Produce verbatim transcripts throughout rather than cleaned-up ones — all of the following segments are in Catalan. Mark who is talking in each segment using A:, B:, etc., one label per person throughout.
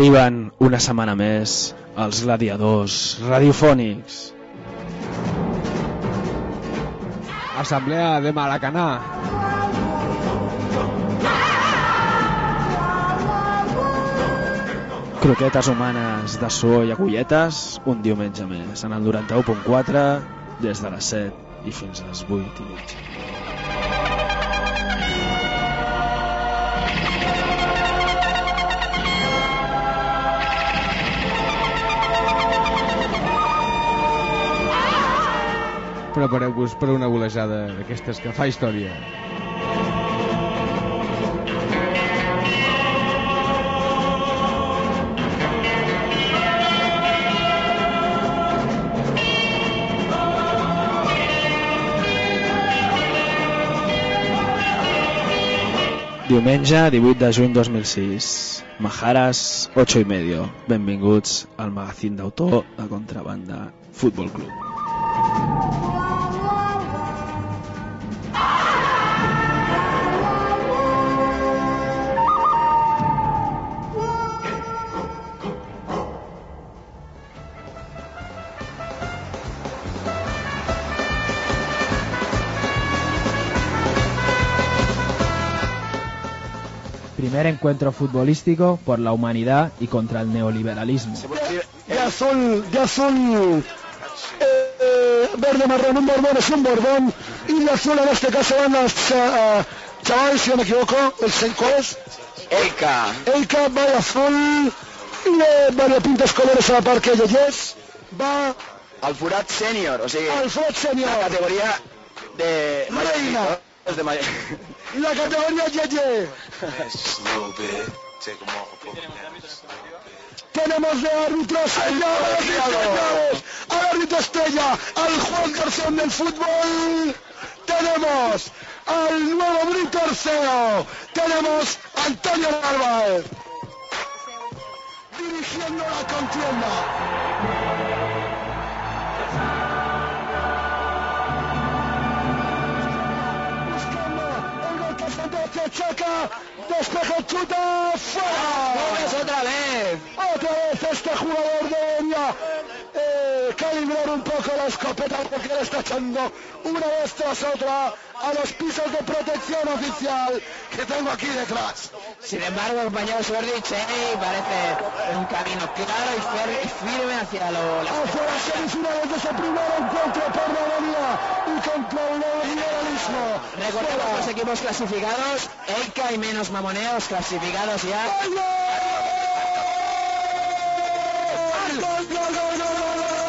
A: Arriben una setmana més els gladiadors radiofònics.
B: Assemblea de Maracanà.
A: Croquetes humanes de suor i agulletes, un diumenge més, en el noranta-u punt quatre, des de les set i fins a les vuit i mitja.
B: Prepareu-vos per una golejada d'aquestes que fa història.
A: Diumenge divuit de juny dos mil sis, Majaras, ocho y medio. Benvinguts al magazín d'autor de Contrabanda Futbol Club.
C: Primer encuentro futbolístico por la humanidad y contra el neoliberalismo.
D: De azul, de azul, eh, verde, marrón, un borbón es un borbón, y de azul en este caso van los uh, chavales, si no me equivoco, el cinco es
E: Elka.
D: Elka va de azul, y de variopintos colores a la par que Yes va
E: al Furat Senior, o sea,
D: al Furat Senior,
E: la categoría de
D: Reina.
E: De May-
D: La categoría Yeye. Tenemos de árbitros señores y señores, al árbitro estrella, al Juan García del fútbol. Tenemos al nuevo Brito Arceo. Tenemos a Antonio Narváez dirigiendo la contienda. Choca, despeja, chuta, fuera.
E: Otra vez.
D: Otra vez este jugador debería eh, calibrar un poco la escopeta porque le está echando una vez tras otra a los pisos de protección oficial que tengo aquí detrás.
E: Sin embargo, compañero Sordi, Chey parece un camino claro y, fer- y firme hacia lo... La...
D: Hacia las semifinales de ese primer encuentro por la avenida y contra el neoliberalismo.
E: Recordemos los equipos clasificados, Elka y menos mamoneos clasificados ya.
D: ¡Gol, gol! ¡Gol, gol, gol, gol, gol!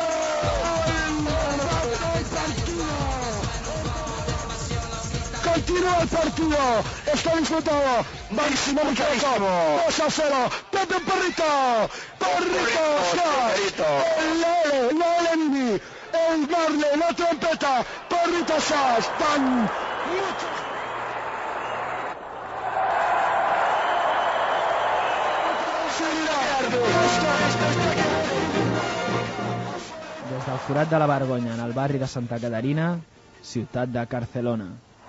D: Continúa el partido, está disputado, máximo Ricardo, dos a cero, Pepe Porrito, Porrito, Porrito, el Lele, Lele Mini, el Marle, la trompeta, Porrito Sass, tan...
C: Des del forat de la Vergonya, en el barri de Santa Caterina, ciutat de Barcelona.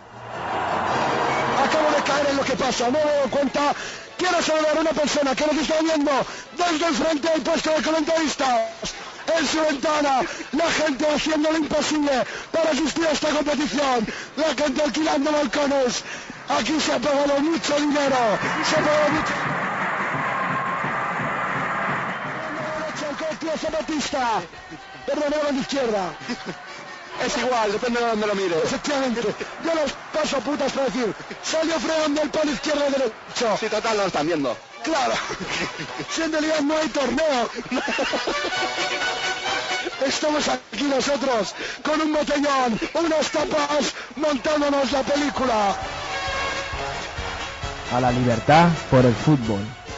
D: Acabo de caer en lo que pasa, no me doy cuenta. Quiero saludar a una persona que nos está viendo desde el frente del puesto de comentaristas. En su ventana, la gente haciendo lo imposible para asistir a esta competición. La gente alquilando balcones. Aquí se ha pagado mucho dinero. Se ha pagado mucho... El zapatista. Perdón, a la izquierda.
E: Es igual, depende de dónde lo mires.
D: Efectivamente, yo los paso putas para decir, salió fregando el palo izquierdo y derecho.
E: Sí, total, lo están viendo.
D: Claro, si en realidad no hay torneo. Estamos aquí nosotros con un botellón, unas tapas, montándonos la película.
C: A la libertad por el fútbol.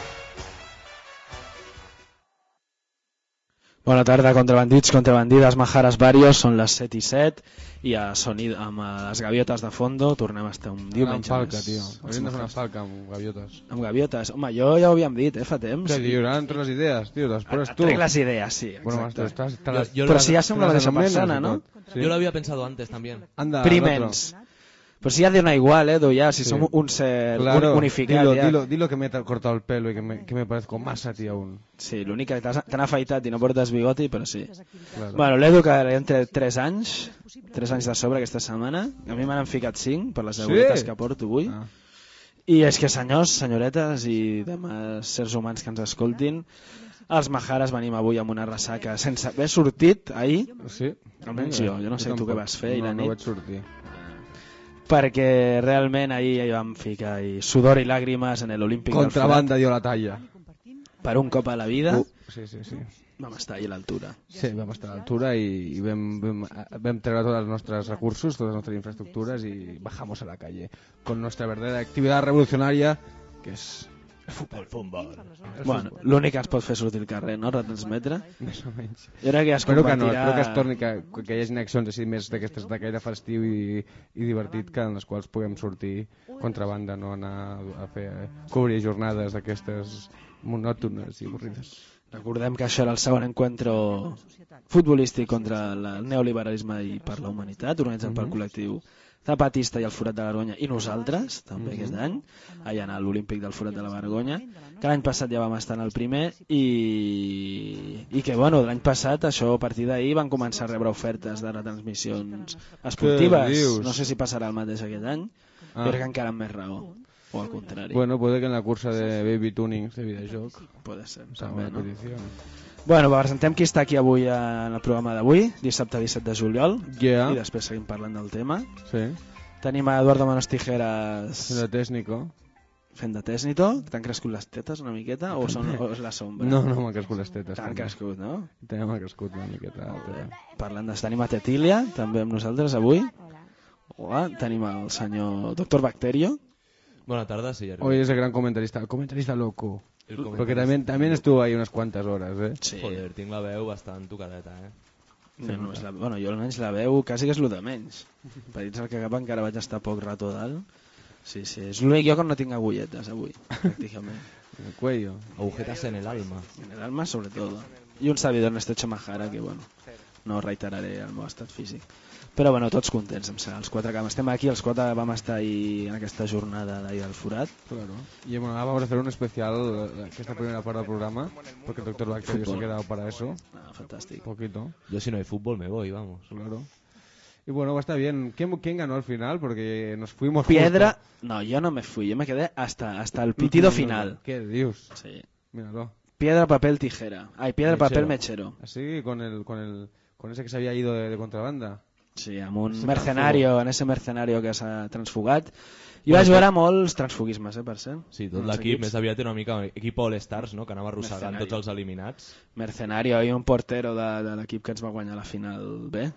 A: Bona tarda, contrabandits, contrabandides, majares varios, són les set i set i a sonido, amb les gaviotes de fondo tornem a estar un diumenge
B: Una falca,
A: més.
B: tio. Hauríem de fer una falca amb gaviotes.
A: Amb gaviotes? Home, jo ja ho havíem dit, eh, fa temps.
B: Què dius? Ara em treus les idees, tio, les poses tu.
A: Trec les idees, sí,
B: Bueno,
A: exacte.
B: estás, estás,
A: Yo, yo Pero si ya som la mateixa persona, ¿no?
B: Sí.
F: Yo lo había pensado antes también.
B: Anda,
A: Primens. Però si ya dona igual, eh, ya, si
B: Sí.
A: somos un ser
B: Claro,
A: un- unificado.
B: dilo,
A: ya.
B: dilo, dilo que me he cortado el pelo y que me, que me parezco más a ti aún.
A: Sí, l'únic que t'has- t'han afaitat i no portes bigoti, però sí.
B: Claro.
A: Bueno, l'Edu que entre tres anys, tres anys de sobre aquesta setmana, a mi m'han ficat cinc per les deguretes
B: Sí?
A: que porto avui.
B: Ah.
A: I és que senyors, senyoretes i demés sers humans que ens escoltin, els Majares venim avui amb una ressaca sense haver sortit ahir,
B: Sí?
A: almenys jo, jo no sé tu
B: tampoc.
A: què vas fer ahir
B: no,
A: la
B: no
A: nit,
B: vaig sortir.
A: perquè realment ahir hi vam ficar i sudor i làgrimes en l'Olímpic del
B: Contrabanda dio la talla.
A: Forat. Per un cop a la vida
B: Uh, sí, sí, sí.
A: vam estar ahir a l'altura.
B: Sí, vam estar a l'altura i, i vam, vam, vam treure tots els nostres recursos, totes les nostres infraestructures y bajamos a la calle con nuestra verdadera actividad revolucionaria, que és el futbol.
F: El futbol.
A: Bueno, l'únic que ens pot fer sortir al carrer, no? Retransmetre.
B: Més o menys.
A: Jo crec que es
B: Espero que no,
A: convertirà...
B: espero que es torni, que, que hi hagi accions així més d'aquestes de caire festiu i, i divertit, que en les quals puguem sortir contrabanda, no anar a fer eh, cobrir jornades d'aquestes monòtones i avorrides.
A: Recordem que això era el segon encuentro futbolístic contra el neoliberalisme i per la humanitat, organitzat pel col·lectiu Zapatista i el Forat de la Vergonya i nosaltres, també aquest any, allà a l'Olímpic del Forat de la Vergonya, que l'any passat ja vam estar en el primer i, i que bueno, l'any passat això a partir d'ahir van començar a rebre ofertes de retransmissions
B: Què
A: esportives.
B: dius?
A: No sé si passarà el mateix aquest any,
B: Ah.
A: però que encara amb més raó, o al contrari.
B: Bueno, puede que en la cursa de Baby Tunings de videojoc
A: Puede ser,
B: també,
A: també, no?
B: petició.
A: Bueno, presentem qui està aquí avui en el programa d'avui, dissabte disset de juliol,
B: Yeah.
A: i després seguim parlant del tema.
B: Sí,
A: Tenim a Eduardo Manos Tijeras
B: el técnico.
A: fent de tèsnito. T'han crescut les tetes una miqueta o, són, o és la sombra?
B: No, no m'ha crescut les tetes.
A: T'han
B: també.
A: crescut, no?
B: També m'ha crescut una miqueta. Però...
A: Parlant de... Tenim a Tetilia, també amb nosaltres avui. Hola, tenim el senyor doctor Bacterio.
F: Buenas tardes, sí.
B: Hoy es el gran comentarista, el comentarista loco.
F: El
B: Porque
F: comentarista.
B: también, también estuvo ahí unas cuantas horas, ¿eh?
A: Sí.
F: Joder, tinc la veu bastant tocadeta, eh?
A: No, no, és la, bueno, jo almenys la veu quasi que és el de menys. Per dins el que cap encara vaig estar poc rato dalt. Sí, sí, és l'únic jo que no tinc agulletes avui, pràcticament.
B: En el cuello.
F: Agujetas en el alma.
A: En el alma, sobre todo. I un servidor, Ernesto Chamajara, que, bueno, no reiteraré el meu estat físic. Però, bueno, tots contents, em sembla. Els quatre que estem aquí, els quatre vam estar ahir en aquesta jornada d'ahir al Forat.
B: Claro. Y bueno, ahora vamos a hacer un especial, eh, que esta primera parte del programa, porque el doctor Bacterio se ha quedado para eso.
A: Ah, fantàstic.
B: Poquito,
F: Yo si no hay fútbol me voy, vamos.
B: claro. Y bueno, va a estar bien. ¿Quién, quién ganó al final? Porque nos fuimos
A: Piedra...
B: justo.
A: No, yo no me fui, yo me quedé hasta, hasta el pitido final.
B: ¿Qué Dios?
A: Sí.
B: Míralo.
A: Piedra, papel, tijera. Ay, piedra,
B: Mechero.
A: papel, mechero.
B: Así, con el, con el, con ese que se había ido de, de contrabanda.
A: Sí, amb un
B: Ese
A: mercenario, en ese mercenario que s'ha transfugat. I vaig veure molts transfuguismes, eh, per cert.
F: Sí, tot
A: Molts
F: l'equip
A: equips.
F: més aviat era una mica equip All-Stars, no?, que anava arrossegant
A: Mercenari.
F: tots els eliminats.
A: Mercenario i un portero de, de l'equip que ens va guanyar la final B.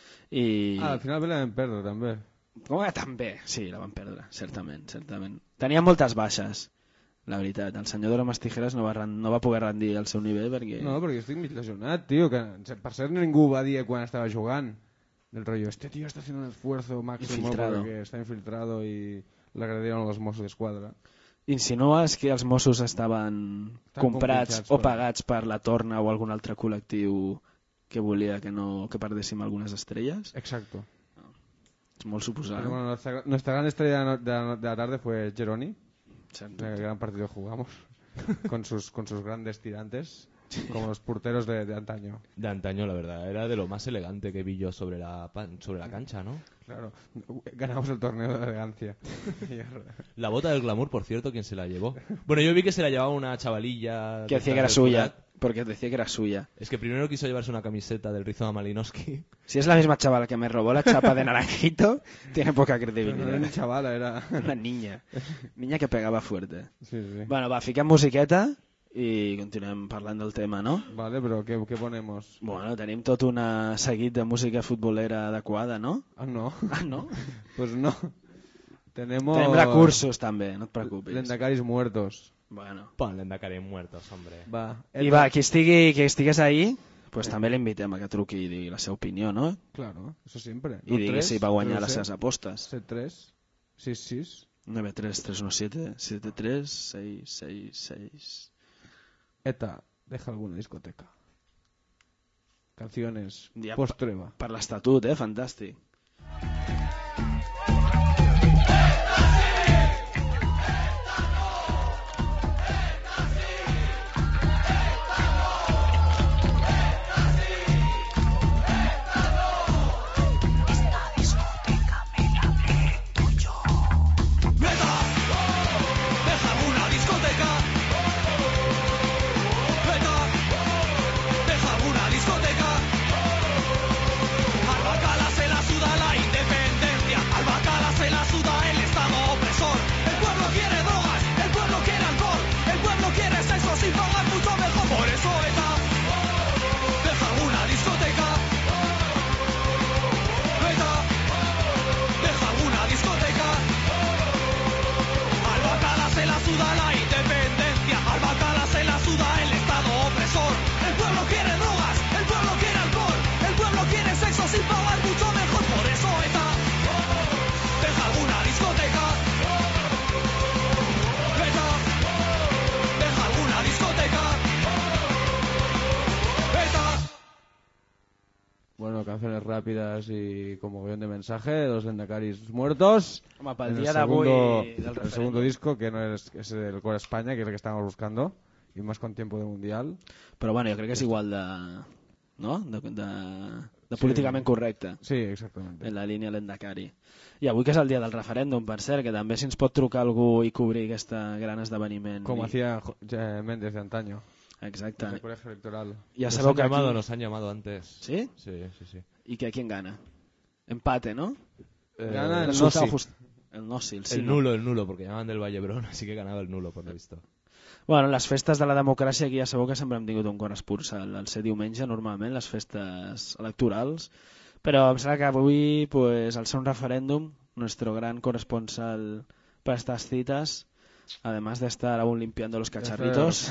A: I...
B: Ah, al final ve la vam perdre, també.
A: Com que també? Sí, la van perdre, certament, certament. Tenia moltes baixes, la veritat. El senyor Dora Mastijeras no va, ren- no va poder rendir al seu nivell perquè...
B: No, perquè estic mig lesionat, tio, que per cert ningú va dir quan estava jugant. Del rollo, este tío está haciendo un esfuerzo máximo
A: Infiltrado.
B: porque está infiltrado y le agredieron los Mossos d'Esquadra.
A: Insinues que els Mossos estaven
B: Estan
A: comprats
B: compinxats
A: o
B: per-
A: pagats per la Torna o algun altre col·lectiu que volia que no que perdéssim algunes estrelles?
B: Exacto.
A: És molt suposat.
B: Pero bueno, nuestra, nuestra gran estrella de la, de la tarde fue Geroni,
A: Sens
B: en el gran partido que jugamos, con sus, con sus grandes tirantes, como los porteros de, de antaño.
F: De antaño, la verdad, era de lo más elegante que vi yo sobre la, pan- sobre la cancha, ¿no?
B: Claro, ganamos el torneo de elegancia.
F: La bota del glamour, por cierto, ¿quién se la llevó? Bueno, yo vi que se la llevaba una chavalilla...
A: Que
F: de
A: decía que era
F: estas del
A: suya,
F: Forat.
A: porque decía que era suya.
F: Es que primero quiso llevarse una camiseta del Rizoma Malinowski.
A: Si es la misma chavala que me robó la chapa de naranjito, tiene poca
B: Pero no era
A: credibilidad.
B: ni chavala, era...
A: Una niña. Niña que pegava fuerte.
B: Sí, sí.
A: Bueno, va, fiquem musiqueta i continuem parlant del tema, no?
B: Vale, pero ¿qué, qué ponemos?
A: Bueno, tenim tot un seguit de música futbolera adequada, no?
B: Ah, no.
A: Ah, no?
B: Pues no. Tenemos...
A: Tenim recursos també, no et preocupis.
B: Lendacaris muertos.
A: Bueno.
F: Pon l'endacaré muertos, hombre.
B: Va.
A: I va, qui, estigui, qui estigués ahí, pues també l'invitem a que truqui i digui la seva opinió, no?
B: Claro, eso siempre.
A: I digui si va guanyar les
B: seves
A: seves apostes.
B: set tres, sis sis.
A: nueve tres tres uno siete siete tres seis seis seis.
B: ETA, deja alguna discoteca. Canciones
A: Ja,
B: post-treva.
A: Per l'estatut, eh? Fantàstic.
B: Bueno, canciones rápidas y como guión de mensaje, los Lendacaris muertos.
A: Home, pel
B: En el
A: dia d'avui
B: segundo-
A: del
B: el
A: referèndum.
B: segundo disco, que no es, es el Core España, que es el que estábamos buscando, y más con tiempo de mundial.
A: Però bueno, jo crec que és igual de... no? De, de, de políticament correcte.
B: Sí, exactamente.
A: En la línia Lendakari. I avui que és el dia del referèndum, per cert, que també si ens pot trucar algú i cobrir aquest gran esdeveniment.
B: Como
A: I...
B: hacía Jo- eh, Méndez de antaño.
A: Exacte.
B: En el colegio electoral.
A: Ja
F: Nos
A: sabeu
F: han
A: que
F: llamado,
A: aquí...
F: nos han llamado antes.
A: ¿Sí?
F: Sí, sí, sí.
A: ¿Y que quién gana? Empate, ¿no?
B: Eh, Gana el
A: Resultado
B: Nosi.
A: just- El Nosi, el sí,
F: El
A: no?
F: nulo, el nulo, porque llamaban del Vallebrón, así que ganaba el nulo, por lo visto.
A: Bueno, les festes de la democràcia aquí ja sabeu que sempre hem tingut un cor espursal al ser diumenge normalment, les festes electorals, però em sembla que avui, pues, al ser un referèndum, nuestro gran corresponsal para estas citas, además de estar aún limpiando los cacharritos.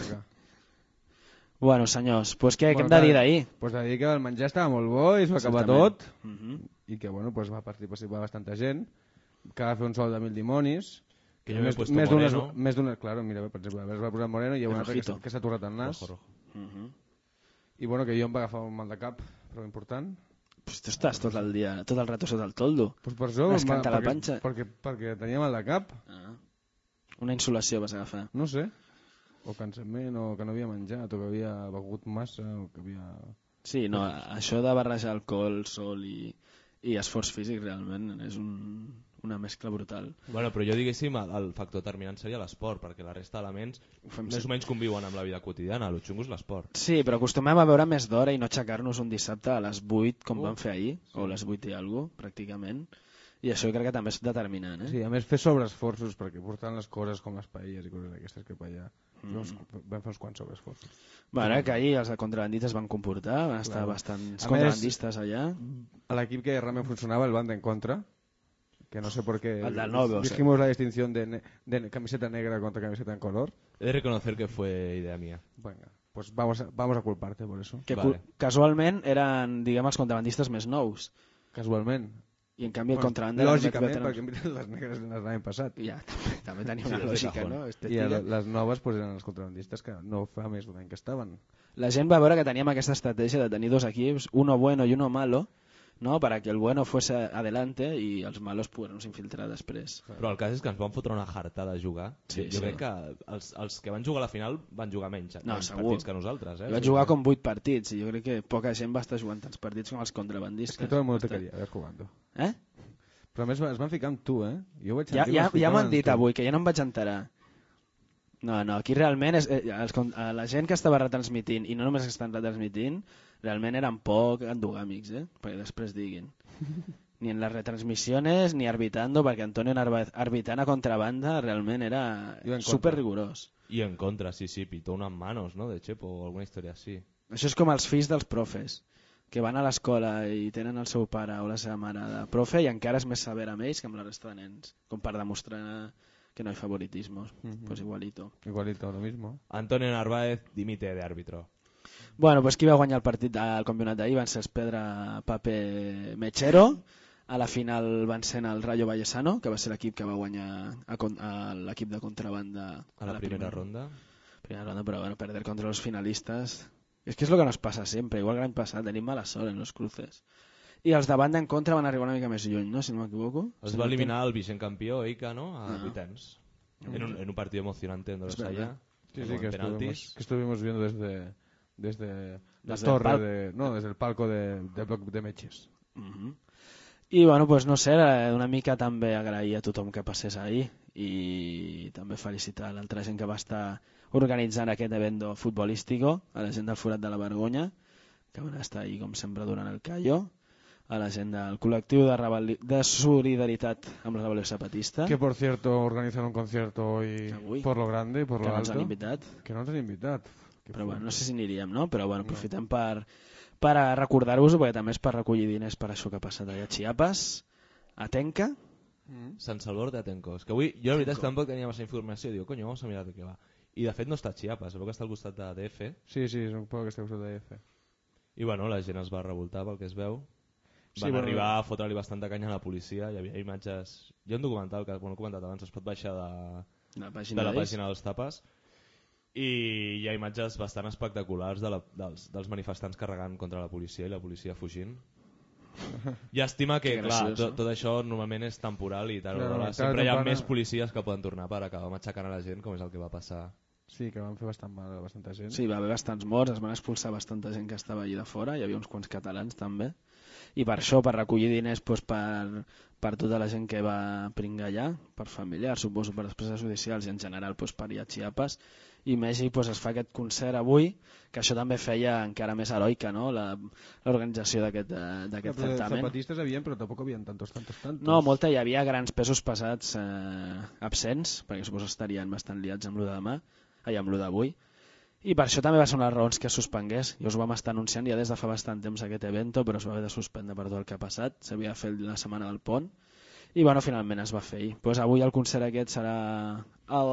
A: Bueno, senyors, pues què, què hem de dir d'ahir?
B: Pues de dir que el menjar estava molt bo i s'ho va acabar
A: Exactament.
B: tot,
A: Mhm.
B: i que bueno, pues va participar bastanta gent, que va fer un sol de mil dimonis,
F: Que yo me he
B: més,
F: puesto
B: més
F: moreno.
B: d'unes, més d'unes, claro, mira, per exemple, es va posar moreno i hi ha
A: El
B: una altra que,
A: rojito.
B: s'ha- que s'ha torrat el nas,
F: Rojo, rojo.
A: Mhm.
B: i bueno, que jo em va agafar un mal de cap, però important.
A: Pues tu estàs tot el dia, tot el rato sota el toldo.
B: Pues per això,
A: Vas
B: em va-
A: cantar la
B: perquè,
A: panxa.
B: perquè, perquè tenia mal de cap,
A: Ah. Una insolació vas agafar.
B: no sé, o cansament, o que no havia menjat, o que havia begut massa, o que havia...
A: Sí, no, això de barrejar alcohol, sol i, i esforç físic realment és un, una mescla brutal.
F: Bueno, però jo diguéssim, el, el factor determinant seria l'esport, perquè la resta d'elements
A: Ho fem
F: més o menys conviuen amb la vida quotidiana, el xungo és l'esport.
A: Sí, però acostumem a veure més d'hora i no aixecar-nos un dissabte a les vuit, com
F: Uh,
A: vam fer ahir, o a les vuit i alguna cosa, pràcticament. I això jo crec que també és determinant, eh?
B: Sí, a més fer sobreesforços, perquè portant les coses com les paelles i coses d'aquestes que allà. Mm. Vam fer uns quants sobreesforços.
A: Bueno, eh, que ahir els contrabandistes van comportar, van estar
B: Claro.
A: bastants
B: A
A: contrabandistes allà.
B: A l'equip que realment funcionava el van en contra, que no sé por qué
A: El del Novo, o sea.
B: dijimos la distinción de, ne- de camiseta negra contra camiseta en color.
F: He de reconocer que fue idea mía.
B: Venga, pues vamos a, vamos a culparte por eso.
A: Que
F: Vale.
A: cu- casualment eren, diguem, els contrabandistes més nous.
B: Casualment.
A: I en canvi el
B: Bueno,
A: contrabanda... era
B: lògicament,
A: més
B: perquè
A: veterans.
B: hem mirat les negres les l'any passat.
A: Ja, també, també tenia
F: Sí,
A: una
F: de
A: lògica,
F: cajón.
A: no?
B: I
A: Estètica.
B: a les noves pues, eren els contrabandistes que no fa més d'un any que estaven.
A: La gent va veure que teníem aquesta estratègia de tenir dos equips, uno bueno i uno malo, ¿no? Para que el bueno fuese adelante y els malos poguessin infiltrar després.
F: Però el cas és que ens van fotre una jartada a jugar.
A: Sí,
F: jo
A: sí.
F: crec que els, els que van jugar a la final van jugar menys,
A: No,
F: menys
A: segur.
F: partits que nosaltres. Eh?
A: Jo vaig jugar com vuit partits i jo crec que poca gent va estar jugant tants partits com els contrabandistes.
B: És que tot el món te queria ver jugando.
A: Eh?
B: Però a més es van ficar amb tu, eh? Jo vaig
A: Ja,
B: sentir
A: ja,
B: que es
A: ja
B: ficaven
A: m'han
B: amb
A: dit
B: tu.
A: avui, que ja no em vaig enterar. No, no, aquí realment és, eh, els, con- eh, la gent que estava retransmitint, i no només que estan retransmitint, realment eren poc endogàmics, eh? Perquè després diguin. Ni en les retransmissions ni arbitando, perquè Antonio Narváez arbitant a contrabanda realment era
B: Iba en contra.
A: super rigorós.
F: Y en contra, sí, sí, pitó unas manos, ¿no? De Chepo o alguna historia así.
A: Això és com els fills dels profes, que van a l'escola i tenen el seu pare o la seva mare de profe i encara és més sever amb ells que amb la resta de nens, com per demostrar que no hi ha favoritismos.
B: Mhm.
A: Pues igualito.
B: Igualito, lo mismo.
F: Antonio Narváez dimite de árbitro.
A: Bueno, pues qui va guanyar el partit del campionat d'ahir van ser els Pedra Pape Mechero. A la final van ser el Rayo Vallecano, que va ser l'equip que va guanyar a, con- a l'equip de contrabanda
F: A la, primera, ronda.
A: Primera ronda, pero bueno, perder contra los finalistas. Es que es lo que nos pasa siempre, igual que l'any passat, tenim mala sort en los cruces. I els de banda en contra van arribar una mica més lluny, no? Si no m'equivoco.
F: Els va eliminar el vicent campió Eica, ¿no? A
A: Ah.
F: vuitens. En un, en un partido emocionante en
A: Es
F: Dorosaya.
A: verdad.
B: Sí, sí,
F: con
B: que
F: penaltis.
B: estuvimos, que estuvimos viendo desde, desde la
A: Desde el
B: torre,
A: pal-
B: de, no, desde el palco de, de bloc de Meches.
A: Uh-huh. I bueno, pues no sé, eh, una mica també agrair a tothom que passés ahir i també felicitar l'altra gent que va estar organitzant aquest evento futbolístico, a la gent del Forat de la Vergonya, que van estar ahir com sempre durant el Callo, a la gent del col·lectiu de, rebel... de solidaritat amb la rebel·lió zapatista,
B: Que por cierto organizan un concierto hoy
A: Avui.
B: por lo grande y por
A: que
B: lo
A: no ens
B: alto.
A: han invitat.
B: Que no ens han invitat. Que
A: Però
B: fue.
A: bueno, no sé si aniríem, no? Però bueno, aprofitem per, per a recordar-vos-ho, perquè també és per recollir diners per això que ha passat allà a Chiapas, a Tenca.
B: Mm.
F: San Salvador de Atencos. Que avui, jo la veritat és que tampoc tenia massa informació. Digo, coño, vamos a mirar de què va. I de fet no està a Chiapas, veu que està al costat de D F.
B: Sí, sí, es un poco que esté usando de F.
F: I bueno, la gent es va revoltar pel que es veu.
B: Sí,
F: Van
B: bueno.
F: arribar a fotre-li bastanta canya a la policia. Hi havia imatges... Hi ha un documental que, bueno, he comentat abans, es pot baixar de,
A: De la
F: de
A: pàgina
F: la
A: d'ells.
F: pàgina dels tapes. i hi ha imatges bastant espectaculars de la, dels, dels manifestants carregant contra la policia i la policia fugint. Llàstima que,
A: que
F: clar,
A: graciós,
F: tot,
A: no?
F: tot això normalment és temporal i tal,
B: Claro,
F: clar,
B: tarda
F: sempre hi ha
B: temprana-
F: més policies que poden tornar per acabar matxacant a la gent, com és el que va passar.
B: Sí, que van fer bastant mal a bastanta gent.
A: Sí, va haver bastants morts, es van expulsar bastanta gent que estava allà de fora, hi havia uns quants catalans també, i per això, per recollir diners doncs, per, per tota la gent que va pringar allà, per familiars, suposo, per despeses judicials i en general doncs, per ir a Chiapas, i Mèxic doncs, es fa aquest concert avui, que això també feia encara més heroica, no? la- l'organització d'aquest eh, d'aquest
B: Però
A: certamen.
B: zapatistes havien, però tampoc havien tantos, tantos, tantos.
A: No, molta, hi havia grans pesos pesats eh, absents, perquè suposo estarien bastant liats amb lo de demà, ai, amb lo d'avui, i per això també va ser una de les raons que es suspengués. I us ho vam estar anunciant ja des de fa bastant temps aquest evento, però es va haver de suspendre per tot el que ha passat, s'havia de fer la setmana del pont, i bueno, finalment es va fer ahir. Pues avui el concert aquest serà a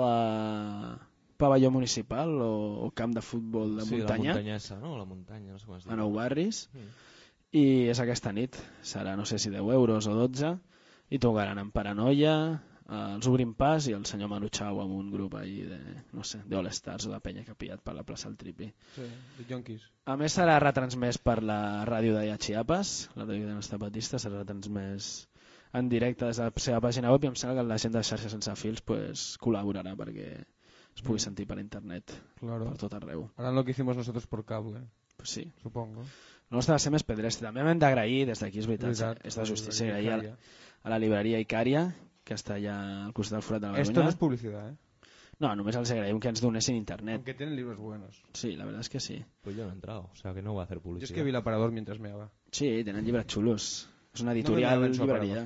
A: la pavelló municipal o, o camp de futbol de
F: sí,
A: muntanya,
F: la muntanyessa, no? La muntanya, no sé com es diu.
A: a Nou Barris,
F: Mm.
A: i és aquesta nit, serà no sé si deu euros o dotze, i tocaran en Paranoia, eh, els Obrim Pas i el senyor Manu Chao amb un grup ahí de, no sé, de All Stars o de penya que ha pillat per la plaça del Tripi.
B: Sí, de Yonkis.
A: A més serà retransmès per la ràdio de Chiapas, la ràdio de los zapatistes, serà retransmès en directe des de la seva pàgina web, i em sembla que la gent de xarxa sense fils pues, col·laborarà perquè es pugui sentir per internet,
B: Claro.
A: per tot arreu.
B: Harán lo que hicimos nosotros por cable,
A: Pues sí.
B: supongo.
A: El nostre va ser més pedrestre. També hem d'agrair, des d'aquí és veritat,
B: Veritat,
A: és de justícia,
B: la
A: agrair a,
B: llibreria.
A: a la libreria Icària, que està allà al costat del Forat de la
B: Esto
A: Vergonya.
B: no es publicidad, ¿eh?
A: No, només els agraïm que ens donessin internet.
B: Aunque tienen libros buenos.
A: Sí, la verdad es que sí.
F: Pues yo no he entrado, o sea que no voy a hacer
B: Yo
F: publicidad.
B: es que vi el aparador mientras meaba.
A: Sí, tenen llibres xulos. És una
B: No
A: editorial
B: me veuen
A: llibreria.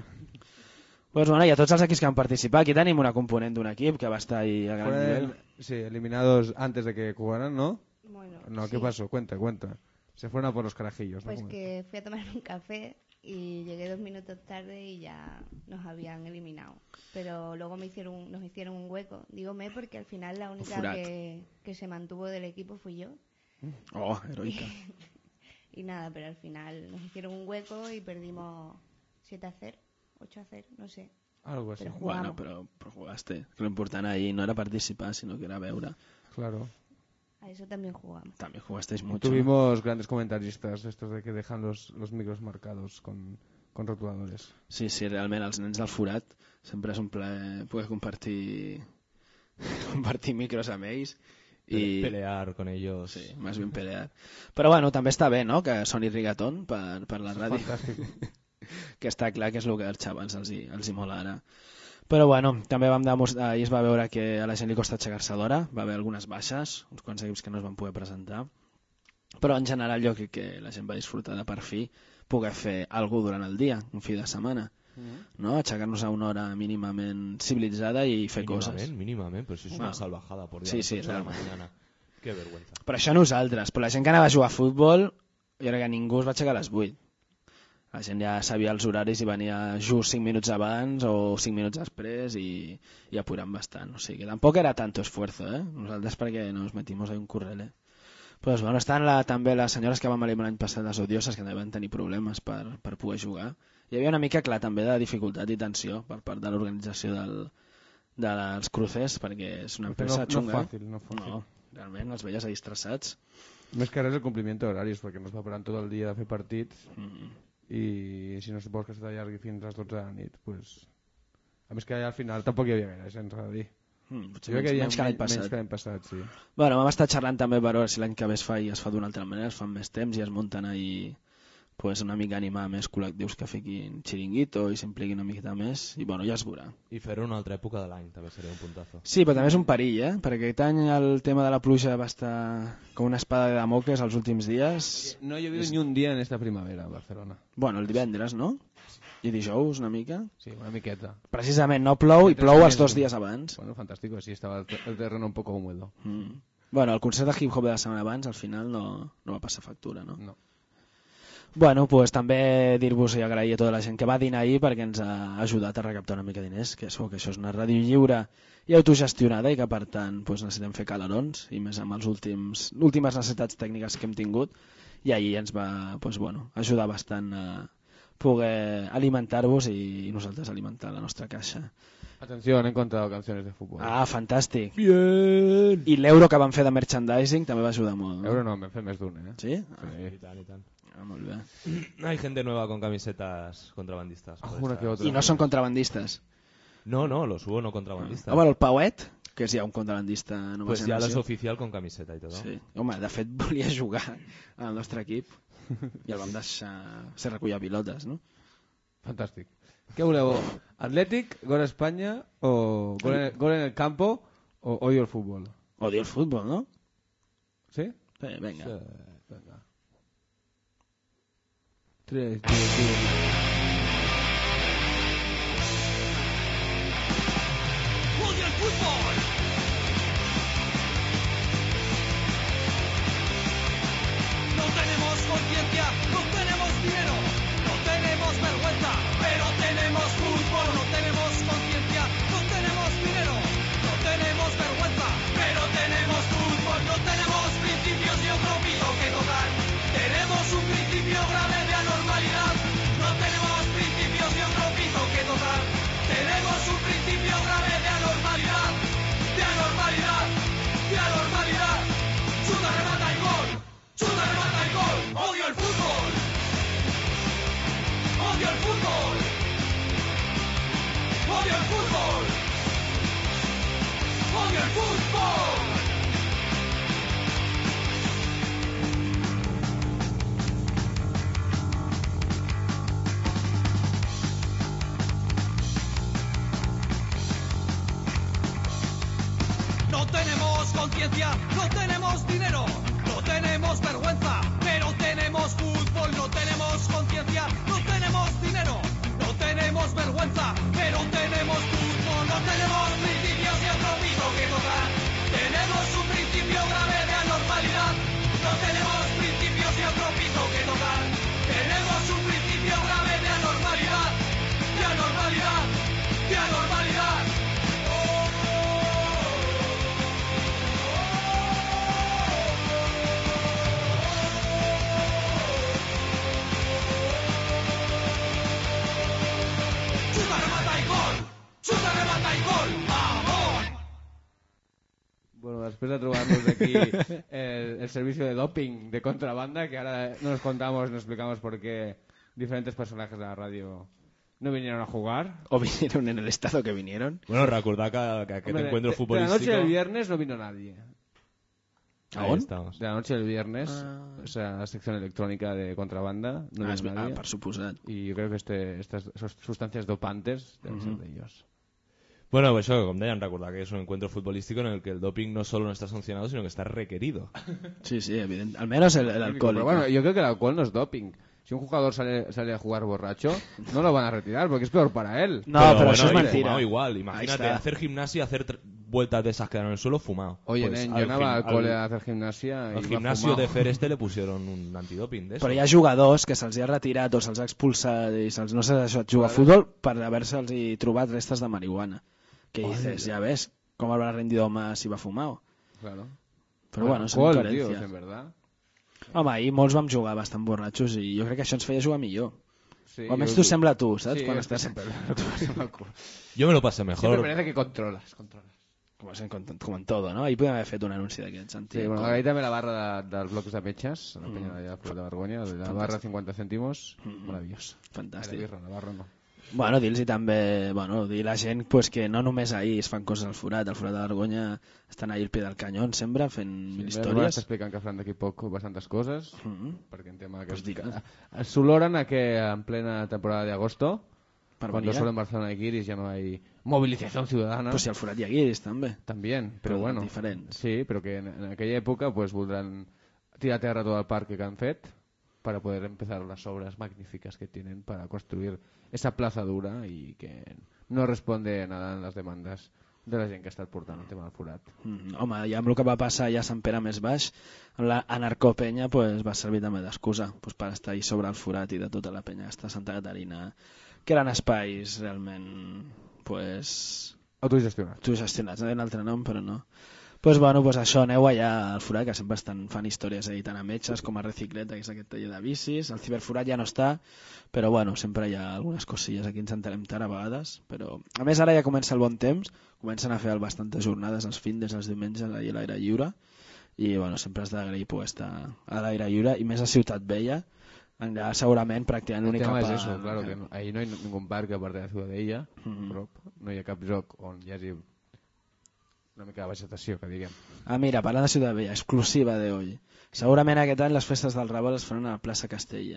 A: Pues bueno, i a tots els equips que van participar, aquí tenim una component d'un equip que va estar ahí a gran
B: Fueron,
A: nivell.
B: sí, eliminados antes de que jugaran, ¿no?
G: Bueno,
B: No, ¿qué
G: sí.
B: pasó? Cuenta, cuenta. Se fueron a por los carajillos, ¿no?
G: Pues
B: ¿Cómo es?
G: que fui a tomar un café y llegué dos minutos tarde y ya nos habían eliminado. Pero luego me hicieron, nos hicieron un hueco. Dígome porque al final la única
A: Furat.
G: que, que se mantuvo del equipo fui yo.
A: Oh, heroica.
G: Y nada, pero al final nos hicieron un hueco y perdimos siete a cero, ocho a cero, no sé.
B: Algo así.
G: Pero
A: Bueno,
G: jugamos.
A: però, però jugaste. Que lo important ahí no era participar, sino que era veure.
B: Claro.
G: A eso también jugamos.
A: També jugasteis mucho.
B: Tuvimos grandes comentaristas, estos de que dejan los, los micros marcados con, con rotuladores.
A: Sí, sí, realment els nens del Forat sempre és un plaer poder compartir compartir micros amb ells i
F: Pelear con ellos.
A: sí, més ben pelear. Però bueno, també està bé, no?, que soni Rigatón per, per la
B: Eso es
A: ràdio.
B: fantástico.
A: Que està clar que és el que als xavals els hi, els hi mola ara. Però bueno, també vam demostrar, ahir es va veure que a la gent li costa aixecar-se d'hora, va haver algunes baixes, uns quants equips que no es van poder presentar, però en general jo crec que la gent va disfrutar de per fi poder fer alguna durant el dia, un fi de setmana, no? Aixecar-nos a una hora mínimament civilitzada i fer
F: Mínimament,
A: coses.
F: mínimament, pero si es
A: Ah.
F: una salvajada por día
A: Sí,
F: a las
A: sí,
F: ocho de la
A: realment.
F: mañana. Qué vergüenza.
A: Però això nosaltres, però la gent que anava a jugar a futbol, jo crec que ningú es va aixecar a les vuit. La gent ja sabia els horaris i venia just cinc minuts abans o cinc minuts després i, i apurant bastant. O sigui que tampoc era tanto esfuerzo, eh? Nosaltres perquè nos metimos ahí un currele. Pues bueno, estan la, també les senyores que vam eliminar l'any passat, les odioses, que també van tenir problemes per, per poder jugar. Hi havia una mica, clar, també de dificultat i tensió per part de l'organització del, dels cruces, perquè és una
B: Porque
A: empresa
B: no, no
A: xunga.
B: fácil, no fácil.
A: No, realment els veies ahí estressats.
B: Més que res el compliment d'horaris, perquè no es va parant tot el dia de fer partits
A: Mm.
B: i si no es vols que s'allargui fins a les dotze de la nit, pues... A més que al final tampoc hi havia gaire gent, s'ha de dir.
A: Mm, potser
B: Jo crec que hi
A: menys, menys
B: havia
A: que l'any
B: menys
A: passat.
B: que l'any passat, sí.
A: Bueno, vam estar xerrant també per veure si l'any que ve es fa i es fa d'una altra manera, es fan més temps i es munten ahí pues, una mica animar més col·lectius que fiquin xiringuito i s'impliquin una miqueta més i bueno, ja es veurà.
F: I fer-ho una altra època de l'any també seria un puntazo.
A: Sí, però també és un perill, eh? Perquè aquest any el tema de la pluja va estar com una espada de Damocles els últims dies.
B: No ha llovido ni un día en esta primavera a Barcelona.
A: Bueno, el divendres, no? I dijous, una mica.
B: Sí, una miqueta.
A: Precisament, no plou i
B: Entre
A: plou els
B: mesos.
A: dos dies abans.
B: Bueno, fantástico, sí, estaba el te- el terreno un poco húmedo.
A: Mm. Bueno, el concert de hip-hop de la setmana abans al final no, no va passar factura, no?
B: No.
A: Bueno, pues també dir-vos i agrair a tota la gent que va dinar ahir perquè ens ha ajudat a recaptar una mica de diners, que això, que això és una ràdio lliure i autogestionada i que per tant pues, necessitem fer calarons i més amb les últims, últimes necessitats tècniques que hem tingut i ahir ens va pues, bueno, ajudar bastant a poder alimentar-vos i nosaltres alimentar la nostra caixa.
B: Atenció, han encontrado canciones de fútbol.
A: Ah, fantàstic.
B: Bien.
A: I l'euro que van fer de merchandising també va ajudar molt. No?
B: Euro no, m'he fet més d'un, eh?
A: Sí?
B: Sí.
F: I tant, i tant.
A: Ah, molt bé.
F: Hay gente nueva con camisetas contrabandistas. por
B: Alguna que
F: estas-
B: otra.
A: I no són contrabandistes.
F: No, no, los hubo no contrabandistas.
A: Ah, bueno, el Pauet, que és ja un contrabandista nova
F: Pues ya lo es
A: generació.
F: oficial con camiseta y todo.
A: Sí. Home, de fet volia jugar al nostre equip i el vam deixar ser recollir pilotes, no?
B: Fantàstic. Què voleu? Atlètic, gol a Espanya o gol en, gol en el campo o odio el fútbol?
A: Odio el futbol, no?
B: ¿Sí?
A: Sí, venga.
B: Sí, venga. Tres, dos, uno.
H: ¡Odio el fútbol! No tenemos conciencia, no tenemos dinero, no tenemos vergüenza, pero tenemos fútbol. No tenemos conciencia, no tenemos dinero, no tenemos vergüenza, pero tenemos fútbol. No tenemos principios y otro pito que tocar. Tenemos un principio grave de anormalidad. No tenemos principios y otro pito que tocar. Tenemos un principio grave de anormalidad, de anormalidad, de anormalidad. Chuta, remata y gol. Chuta, remata y gol. Odio el fútbol. Odio el fútbol. Odio el fútbol. Odio el fútbol. No tenemos conciencia, no tenemos dinero, no tenemos vergüenza, pero tenemos fútbol. No tenemos conciencia, no tenemos dinero, no tenemos vergüenza, pero tenemos fútbol. No tenemos principios y otro pito que tocar. Tenemos un principio grave de anormalidad. No tenemos principios y otro pito que tocar. Tenemos un principio grave de anormalidad, de anormalidad, de anormalidad. Chuta, remata y gol. Chuta, remata y gol. ¡Vamos!
B: Bueno, después de trobarnos aquí el, el servicio de doping de contrabanda, que ahora nos contamos, nos explicamos por qué diferentes personajes de la radio no vinieron a jugar.
A: O vinieron en el estado que vinieron.
F: Bueno, recordad que, que aquest
B: Hombre,
F: encuentro
B: de-
F: futbolístico...
B: De la noche del viernes no vino nadie.
F: Ahí
A: ¿Aún?
F: estamos.
B: De la noche del viernes,
A: Ah.
B: esa sección electrónica de contrabanda, no
A: Ah, és,
B: vino
A: ah,
B: nadie.
A: per suposat.
B: Y yo creo que este, estas sus- sustancias dopantes deben
A: Ujú.
B: ser de ellos.
F: Bueno, pues eso, como deyan, recordar que es un encuentro futbolístico en el que el doping no solo no está sancionado, sino que está requerido.
A: Sí, sí, evident. Al menos el, el alcohol.
B: Pero bueno, yo creo que el alcohol no es doping. Si un jugador sale, sale a jugar borracho, no lo van a retirar porque es peor para él.
A: No, pero,
F: bueno,
A: eso es
F: y
A: mentira.
F: fumado igual,
A: Ahí
F: imagínate,
A: está.
F: hacer gimnasia, hacer tr- vueltas de esas que dan en el suelo fumado.
B: Oye,
F: Pues
B: nen,
F: al
B: yo no iba
F: gim-
B: al cole
F: al-
B: a hacer gimnasia y
F: Al
B: iba
F: gimnasio
B: fumado.
F: de Fer este le pusieron un antidoping de eso.
A: Però hi ha jugadors que se'ls ha retirat o se'ls ha expulsat i se'ls no s'ha deixat jugar a futbol per haver-se'ls hi trobat restes de marihuana. Que dices, ya ves, com habrá rendido más si va fumado.
B: Claro.
A: Però bueno, són
B: Alcohol, tío,
A: incoherències.
B: en verdad.
A: Home, ahir molts vam jugar bastant borratxos i jo crec que això ens feia jugar millor.
B: Sí,
A: O almenys
B: yo-
A: t'ho sembla a tu, saps?
B: Sí,
A: Quan
B: es que
A: estàs...
B: siempre lo que pasa me acuerdo.
F: Yo me lo pasé
B: Siempre
F: mejor.
B: parece que controlas, controlas.
A: Com, en, com, com en todo, no? Ahir podem haver fet un anunci d'aquest sentit.
B: Sí, bueno,
A: com...
B: agrair també la barra de, dels blocs de metges, la
A: Mm.
B: penya d'allà a de Vergonya, de la
A: Fantàstic.
B: barra cinquanta cèntimos,
A: Mm.
B: meravellós.
A: Fantàstic.
B: La birra, la barra no.
A: Bueno, dir-los també, bueno, dir a la gent pues, que no només ahir es fan coses al forat, al forat de Vergonya estan ahir al pie del canyón sempre fent mil
B: Sí,
A: històries.
B: t'expliquen que faran d'aquí poc bastantes coses,
A: Mm -hmm.
B: perquè en tema que
A: Pues digues.
B: s'oloren a que en plena temporada de agosto,
A: Per
B: cuando
A: variar.
B: solo en Barcelona hay guiris ya no hay movilización ciudadana.
A: Pues si al forat hi ha guiris també.
B: También, pero
A: Però
B: bueno.
A: diferents.
B: Sí, pero que en, en aquella época pues voldran tirar a terra todo el parque que han fet para poder empezar las obras magníficas que tienen para construir esa plaza dura y que no responde a nada en las demandas de la gent que ha estat portant el tema del forat.
A: Mm, home, ja amb el que va passar ja a Sant Pere més baix, la anarcopenya pues, va servir també d'excusa pues, per estar ahí sobre el forat i de tota la penya està a Santa Caterina, que eren espais realment pues,
B: Autogestionat.
A: autogestionats, no té un altre nom però no. Pues bueno, pues això, aneu allà al Forat, que sempre estan fan històries editant a metges, com a Recicleta, que és aquest taller de bicis. El Ciberforat ja no està, però bueno, sempre hi ha algunes cosilles, aquí ens entenem tard a vegades. Però a més ara ja comença el bon temps, comencen a fer bastantes jornades, els fins, els diumenges, ahir a l'aire lliure, i bueno, sempre has d'agrair poder estar a l'aire lliure, i més a Ciutat Vella, allà segurament pràcticament l'única
B: part... El tema
A: és
B: eso, claro, que no, ahí no hay ningún parque aparte de Ciutadella, mm-hmm. prop, no hi ha cap lloc on hi hagi una mica de vegetació, que diguem.
A: Ah, mira, parlant de Ciutat Vella, exclusiva d'avui. Segurament aquest any les festes del Raval es faran a la plaça Castella.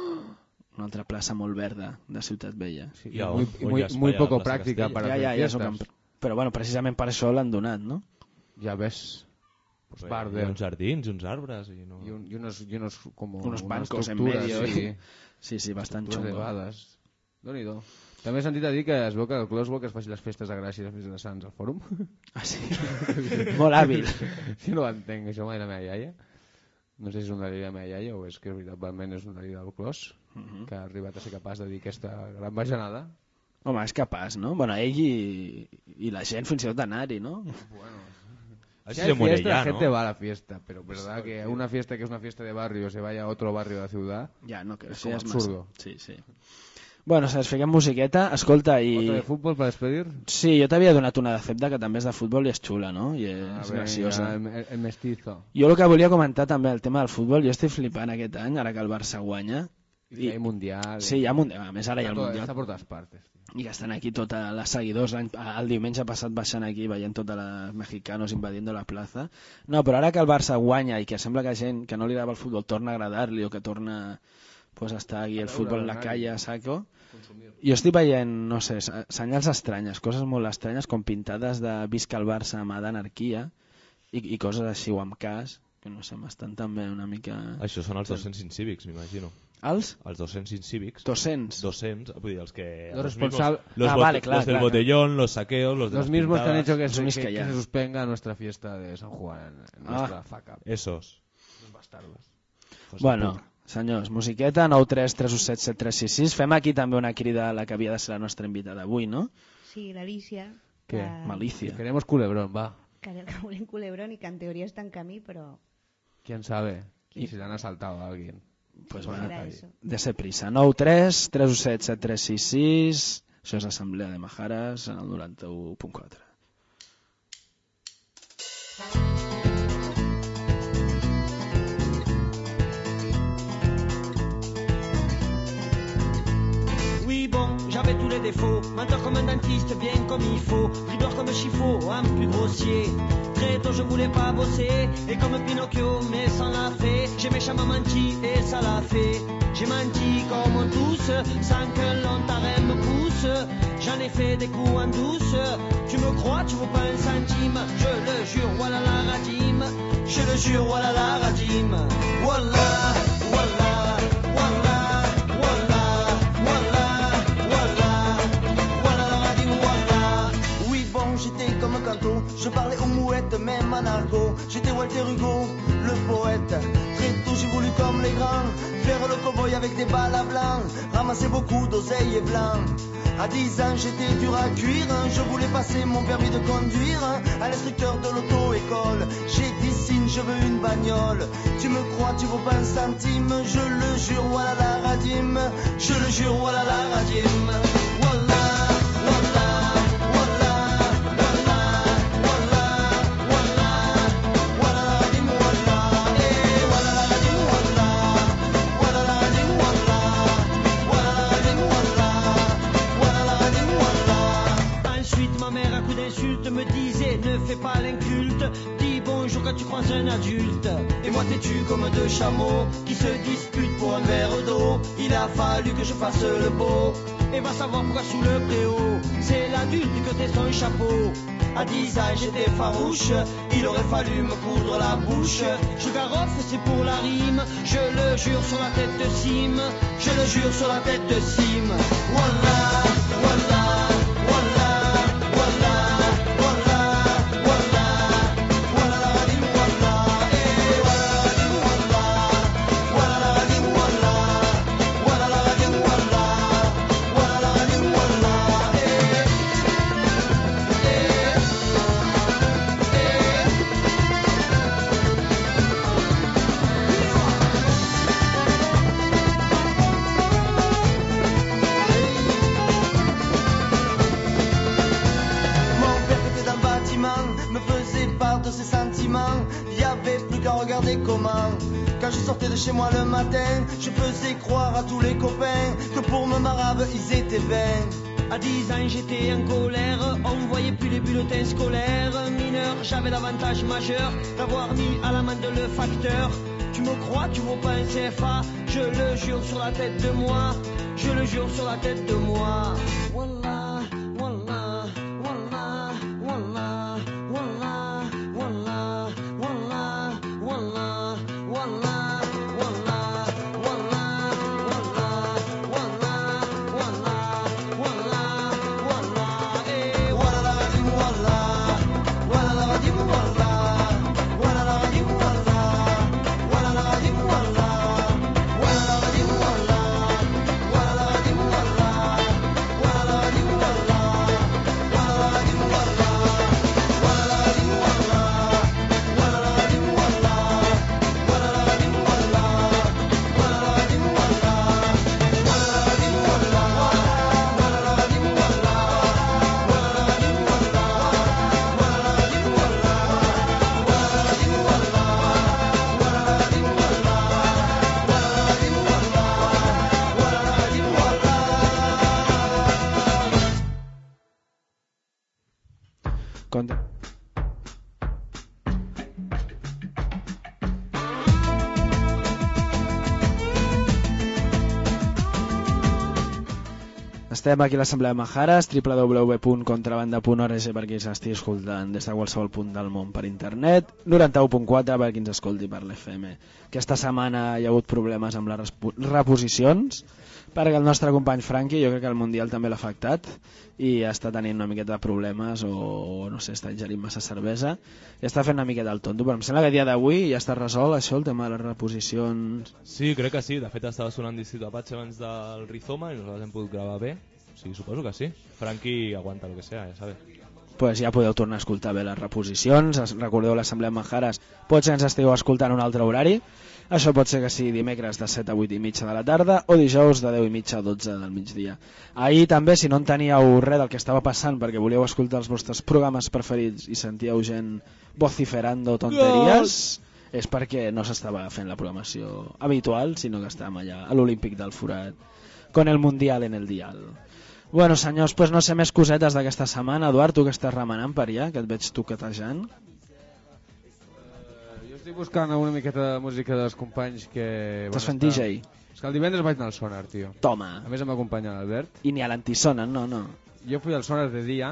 A: Una altra plaça molt verda de Ciutat Vella.
B: Sí, i muy, muy, muy poco pràctica per a
A: ja,
B: fer
A: ja,
B: fiestes.
A: Ja, però bueno, precisament per això l'han donat, no?
B: Ja ves...
F: Pues hi ha uns jardins i uns arbres i, no...
B: I, un, i unos, y unos, como
A: unos bancos en medio sí, sí, sí, bastant xungo
B: Déu-n'hi-do. També he sentit a dir que es veu que el Clos vol que es faci les festes de Gràcia i les festes de Sants al Fòrum.
A: Ah, sí? Molt hàbil.
B: Si no ho entenc, això mai la meva iaia. No sé si és un deliri de la meva iaia o és que veritablement és un deliri del Clos, uh -huh. que ha arribat a ser capaç de dir aquesta gran bajanada.
A: Home, és capaç, no? Bueno, ell i, i la gent fins i tot d'anar-hi, no?
B: Bueno,
F: si
B: hay
F: se muere
B: fiesta,
F: ya,
B: la gente
F: ¿no?
B: va a la fiesta, pero verdad que una fiesta que es una fiesta de barrio se vaya a otro barrio de la ciudad,
A: ya, no, que
B: es
A: sí,
B: como
A: es
B: absurdo.
A: Más... Sí, sí. Bueno, si ens fiquem musiqueta, escolta i...
B: ¿Otra de fútbol para despedir?
A: Sí, jo t'havia donat una de Cepda, que també és de futbol i és xula, no? I és
B: ah,
A: graciosa.
B: El, el mestizo.
A: Jo el que volia comentar també, el tema del futbol, jo estic flipant aquest any, ara que el Barça guanya.
B: I, I hi ha mundial.
A: Sí, hi ha mundial, a més ara hi ha el mundial.
B: Està per totes partes.
A: I que estan aquí tots les seguidors, el diumenge passat baixant aquí, veient tots els mexicanos invadiendo la plaça. No, però ara que el Barça guanya i que sembla que gent que no li agrada el futbol torna a agradar-li o que torna pues, a estar aquí el futbol en la calle a saco, jo estic veient, no sé, senyals estranyes, coses molt estranyes com pintades de visca el Barça amb d'anarquia i, i coses així o amb cas, que no sé, m'estan també una mica...
F: Això són els dos-cents incívics, m'imagino.
A: Els?
F: Els dos-cents incívics.
A: dos-cents?
F: dos-cents, vull dir, els que...
B: Los responsables...
F: Los,
A: ah,
F: bot
A: vale, clar,
F: los del
A: clar,
F: botellón, los saqueos, los de
B: Los
F: las
B: mismos
F: pintadas.
B: que han hecho que,
A: que,
B: que,
A: que,
B: que se suspenga nuestra fiesta de San Juan, en
A: ah.
B: nuestra faca.
F: Esos.
B: Los bastardos.
A: Pues bueno, senyors, musiqueta, nou tres tres u set set tres sis sis. Fem aquí també una crida a la que havia de ser la nostra invitada avui, no?
G: Sí, l'Alicia.
B: ¿Qué?
G: Que...
A: Malicia.
B: Queremos culebrón, va.
G: Que volem culebrón y que en teoría está en camí, pero...
B: ¿Quién sabe? ¿Y si le han asaltado a alguien?
A: Pues
G: Pues
A: bueno,
G: era eso.
A: de prisa. nou tres tres u set set tres sis sis. Això és l'Assemblea de Majares en el noranta-u punt quatre.
I: Oui bon, j'avais tous les défauts, menteur comme un dentiste, bien comme il faut, dribbleur comme Chifo, un plus grossier. Très tôt je voulais pas bosser, et comme Pinocchio, mais sans la fée, j'ai méchamment menti et ça l'a fait. J'ai menti comme tous, sans que l'on t'arrête me pousse, j'en ai fait des coups en douce. Tu me crois, tu vaux pas un centime, je le jure, voilà la radime, je le jure, voilà la radime. Wallah, wallah, wallah. J'étais comme un canto, je parlais aux mouettes, même en argot. J'étais Walter Hugo, le poète. Très tôt j'ai voulu comme les grands, faire le cow-boy avec des balles à blanc, ramasser beaucoup d'oseille et blanc. À dix ans j'étais dur à cuire, je voulais passer mon permis de conduire à l'instructeur de l'auto-école. J'ai dit signe, je veux une bagnole. Tu me crois, tu vaux pas un centime, je le jure, voilà la radime. Je le jure, voilà la radime. Wallah, wallah. Me disait ne fais pas l'inculte, dis bonjour quand tu croises un adulte. Et moi têtu comme deux chameaux qui se disputent pour un verre d'eau. Il a fallu que je fasse le beau, et va savoir pourquoi sous le préau c'est l'adulte que t'es son chapeau. À dix ans j'étais farouche, il aurait fallu me coudre la bouche. Je garoffe c'est pour la rime, je le jure sur la tête de Sim, je le jure sur la tête de Sim. Wallah, wallah. regardais comment, quand je sortais de chez moi le matin, je faisais croire à tous les copains que pour me marabe ils étaient vains.
J: À dix ans j'étais en colère, on voyait plus les bulletins scolaires. Mineur, j'avais l'avantage majeur d'avoir mis à l'amende le facteur. Tu me crois, tu vaux pas un C F A, je le jure sur la tête de moi, je le jure sur la tête de moi. Wallah, wallah, wallah, wallah, wallah, wallah, wallah, wallah, wallah, wallah, wallah, wallah, wallah, wallah, wallah, eh, wallah, wallah, wallah, wallah, wallah,
A: Conte. Estem aquí a l'Assemblea de Majares, w w w punt contrabanda punt org per qui s'estigui escoltant des de qualsevol punt del món per internet, noranta-u punt quatre per qui ens escolti per l'F M. Aquesta setmana hi ha hagut problemes amb les reposicions, perquè el nostre company Franqui, jo crec que el Mundial també l'ha afectat, i està tenint una miqueta de problemes, o no sé, està ingerint massa cervesa, i està fent una miqueta el tonto, però em sembla que a dia d'avui ja està resolt això, el tema de les reposicions.
F: Sí, crec que sí, de fet estava sonant Distrito Apache abans del Rizoma i nosaltres hem pogut gravar bé, sí, suposo que sí. Franqui aguanta lo que sea, ja sabes.
A: Pues ja podeu tornar a escoltar bé les reposicions, recordeu l'Assemblea de Majares, pot ser que ens estigueu escoltant un altre horari, això pot ser que sigui dimecres de set a vuit i mitja de la tarda o dijous de deu i mitja a dotze del migdia. Ahir també, si no en teníeu res del que estava passant perquè volíeu escoltar els vostres programes preferits i sentíeu gent vociferando tonteries, és perquè no s'estava fent la programació habitual, sinó que estàvem allà a l'Olímpic del Forat con el Mundial en el dial. Bueno, senyors, pues no sé més cosetes d'aquesta setmana. Eduard, tu que estàs remenant per allà, que et veig toquetejant.
B: Estic buscant una miqueta de música dels companys que...
A: Estàs fent D J?
B: És que el divendres vaig anar al Sonar, tio.
A: Toma.
B: A més em acompanya l'Albert.
A: I ni a l'antisonen, no, no.
B: Yo fui al Sonar de día.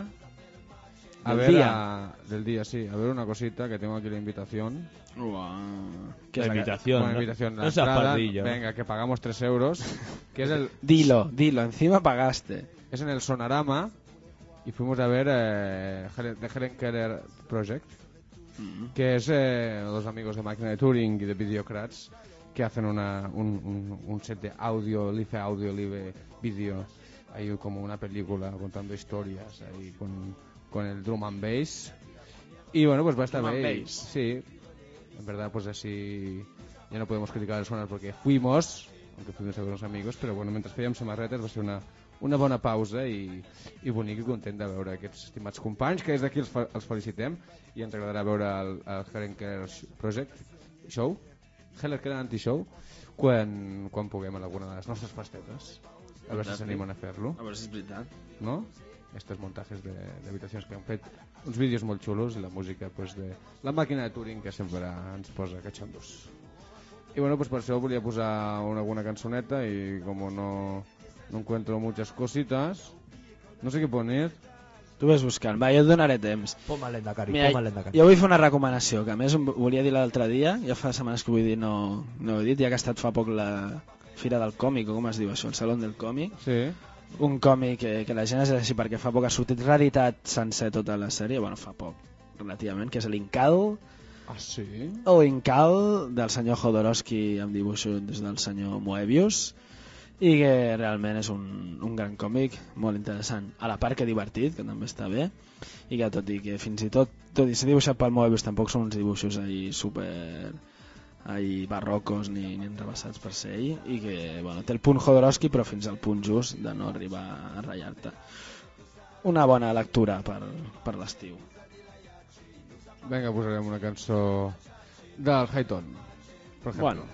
B: A
A: ¿Del
B: ver
A: día?
B: A... Del día, sí. A ver una cosita que tengo aquí la invitación.
A: Wow.
F: ¿Qué es la invitación?
B: Una
F: ¿no?
B: invitación.
F: No
B: La
F: seas
B: entrada,
F: pardillo.
B: venga, que pagamos tres euros. Que es el...
A: Dilo, dilo, encima pagaste.
B: Es en el Sonarama. Y fuimos a ver eh, Helen, The Helen Keller Project.
A: Mm.
B: Que es eh, los amigos de Máquina de Turing y de Videocrats, que hacen una, un, un, un set de audio, live audio, live video, ahí como una película contando historias ahí con, con el drum and bass. Y bueno, pues va a estar
A: Drum and
B: bien.
A: bass.
B: Sí, en verdad pues así ya no podemos criticar el Sonar porque fuimos, aunque fuimos a ver los amigos, pero bueno, mientras fèiem samarretes va ser una, una bona pausa i, i bonic i content de veure aquests estimats companys, que des d'aquí els, els felicitem i ens agradarà veure el, el Helen Keller Project Show, Helen Keller Anti-Show, quan, quan puguem en alguna de les nostres festetes. A veure si s'animen a fer-lo.
A: A veure si és veritat.
B: No? Estos montajes d'habitacions que han fet uns vídeos molt xulos i la música pues, de la màquina de Turing que sempre ens posa catxondos. I bueno, pues per això volia posar una, alguna cançoneta i com no, no encuentro muchas cositas, no sé què poner.
A: Tu ves buscant, va, jo et donaré temps.
K: Poma l'endacari,
A: Mira,
K: poma l'endacari.
A: jo vull fer una recomanació, que a més volia dir l'altre dia, ja fa setmanes que vull dir no, no ho he dit, ja que ha estat fa poc la Fira del Còmic, o com es diu això, el Salón del Còmic.
B: Sí.
A: Un còmic que, que la gent es així perquè fa poc ha sortit reeditat sencer tota la sèrie, bueno, fa poc, relativament, que és l'Incal.
B: Ah, sí?
A: O Incal, del senyor Jodorowsky amb dibuixos del senyor Moebius, i que realment és un, un gran còmic molt interessant, a la part que divertit, que també està bé, i que tot i que fins i tot tot i ser dibuixat pel Moebius tampoc són uns dibuixos ahí super ahí barrocos ni, ni enrebaçats per ser ell, i que bueno, té el punt Jodorowsky però fins al punt just de no arribar a ratllar-te. Una bona lectura per, per l'estiu.
B: Vinga, posarem una cançó Del Highton, per exemple.
A: Bueno.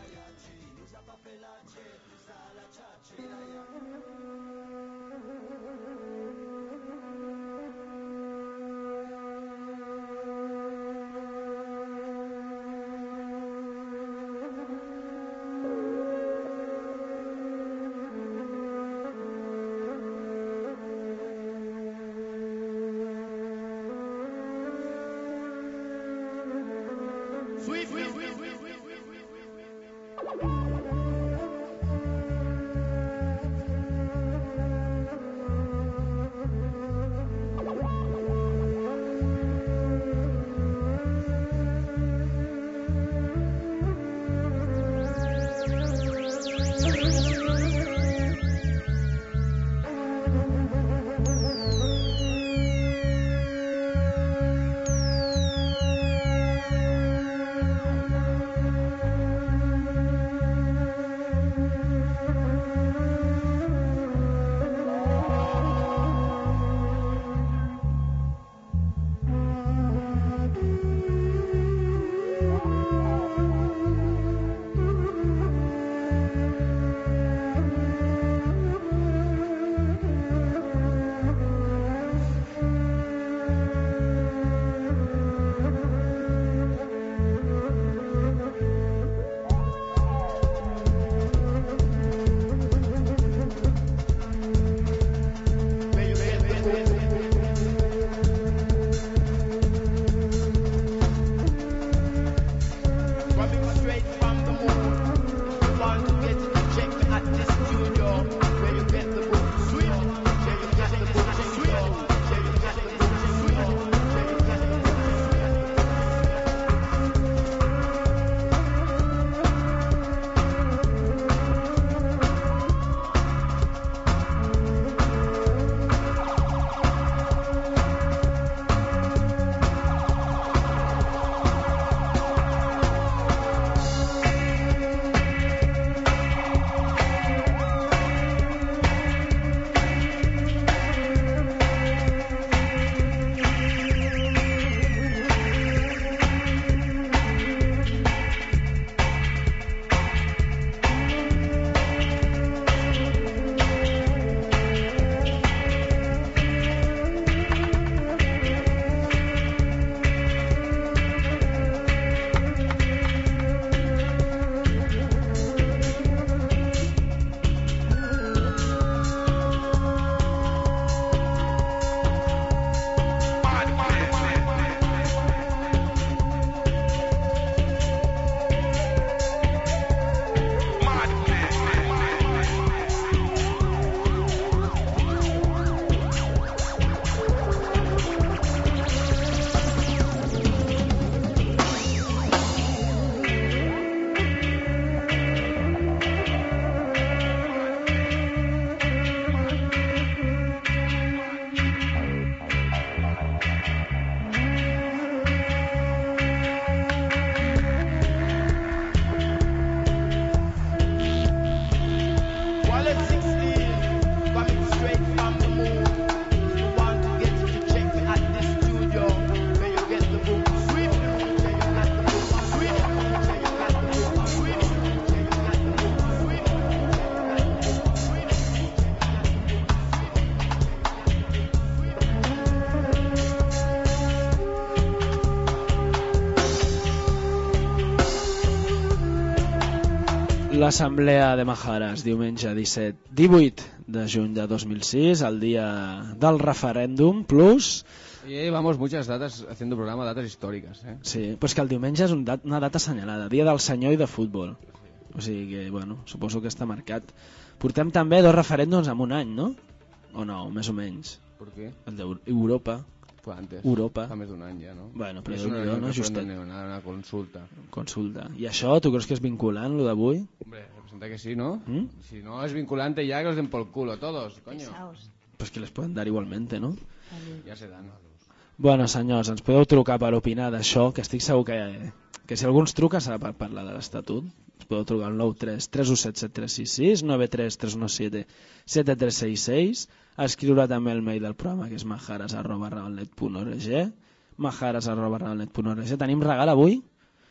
A: l'assemblea de Majares, diumenge disset, divuit de juny de dos mil sis, el dia del referèndum, plus...
B: Y vamos muchas datas haciendo programa, datas históricas, ¿eh?
A: Sí, pues que el diumenge és un dat, una data assenyalada, dia del senyor i de futbol. O sigui que, bueno, suposo que està marcat. Portem també dos referèndums en un any, no? O no, més o menys.
B: ¿Por qué?
A: El d'Europa.
B: Fue antes.
A: Europa.
B: Fa més d'un any ja, no?
A: Bueno, però
B: és
A: no,
B: una,
A: no, justet.
B: Una, una consulta.
A: Consulta. I això, tu creus que és vinculant, lo d'avui?
B: Hombre, representa que sí, ¿no?
A: ¿Mm?
B: Si no es vinculante ya que los den por el culo todos, coño.
A: Pues que les poden dar igualmente, ¿no?
B: Ja se dan.
A: Bueno, senyors, ens podeu trucar per opinar d'això, que estic segur que, que si algú ens truca serà per parlar de l'Estatut. Ens podeu trucar al nou tres tres u set set tres sis sis, nou tres tres u set set tres seis seis, a escriure també el mail del programa, que és majares arroba radionet punt org, majares arroba radionet punt org. Tenim regal avui?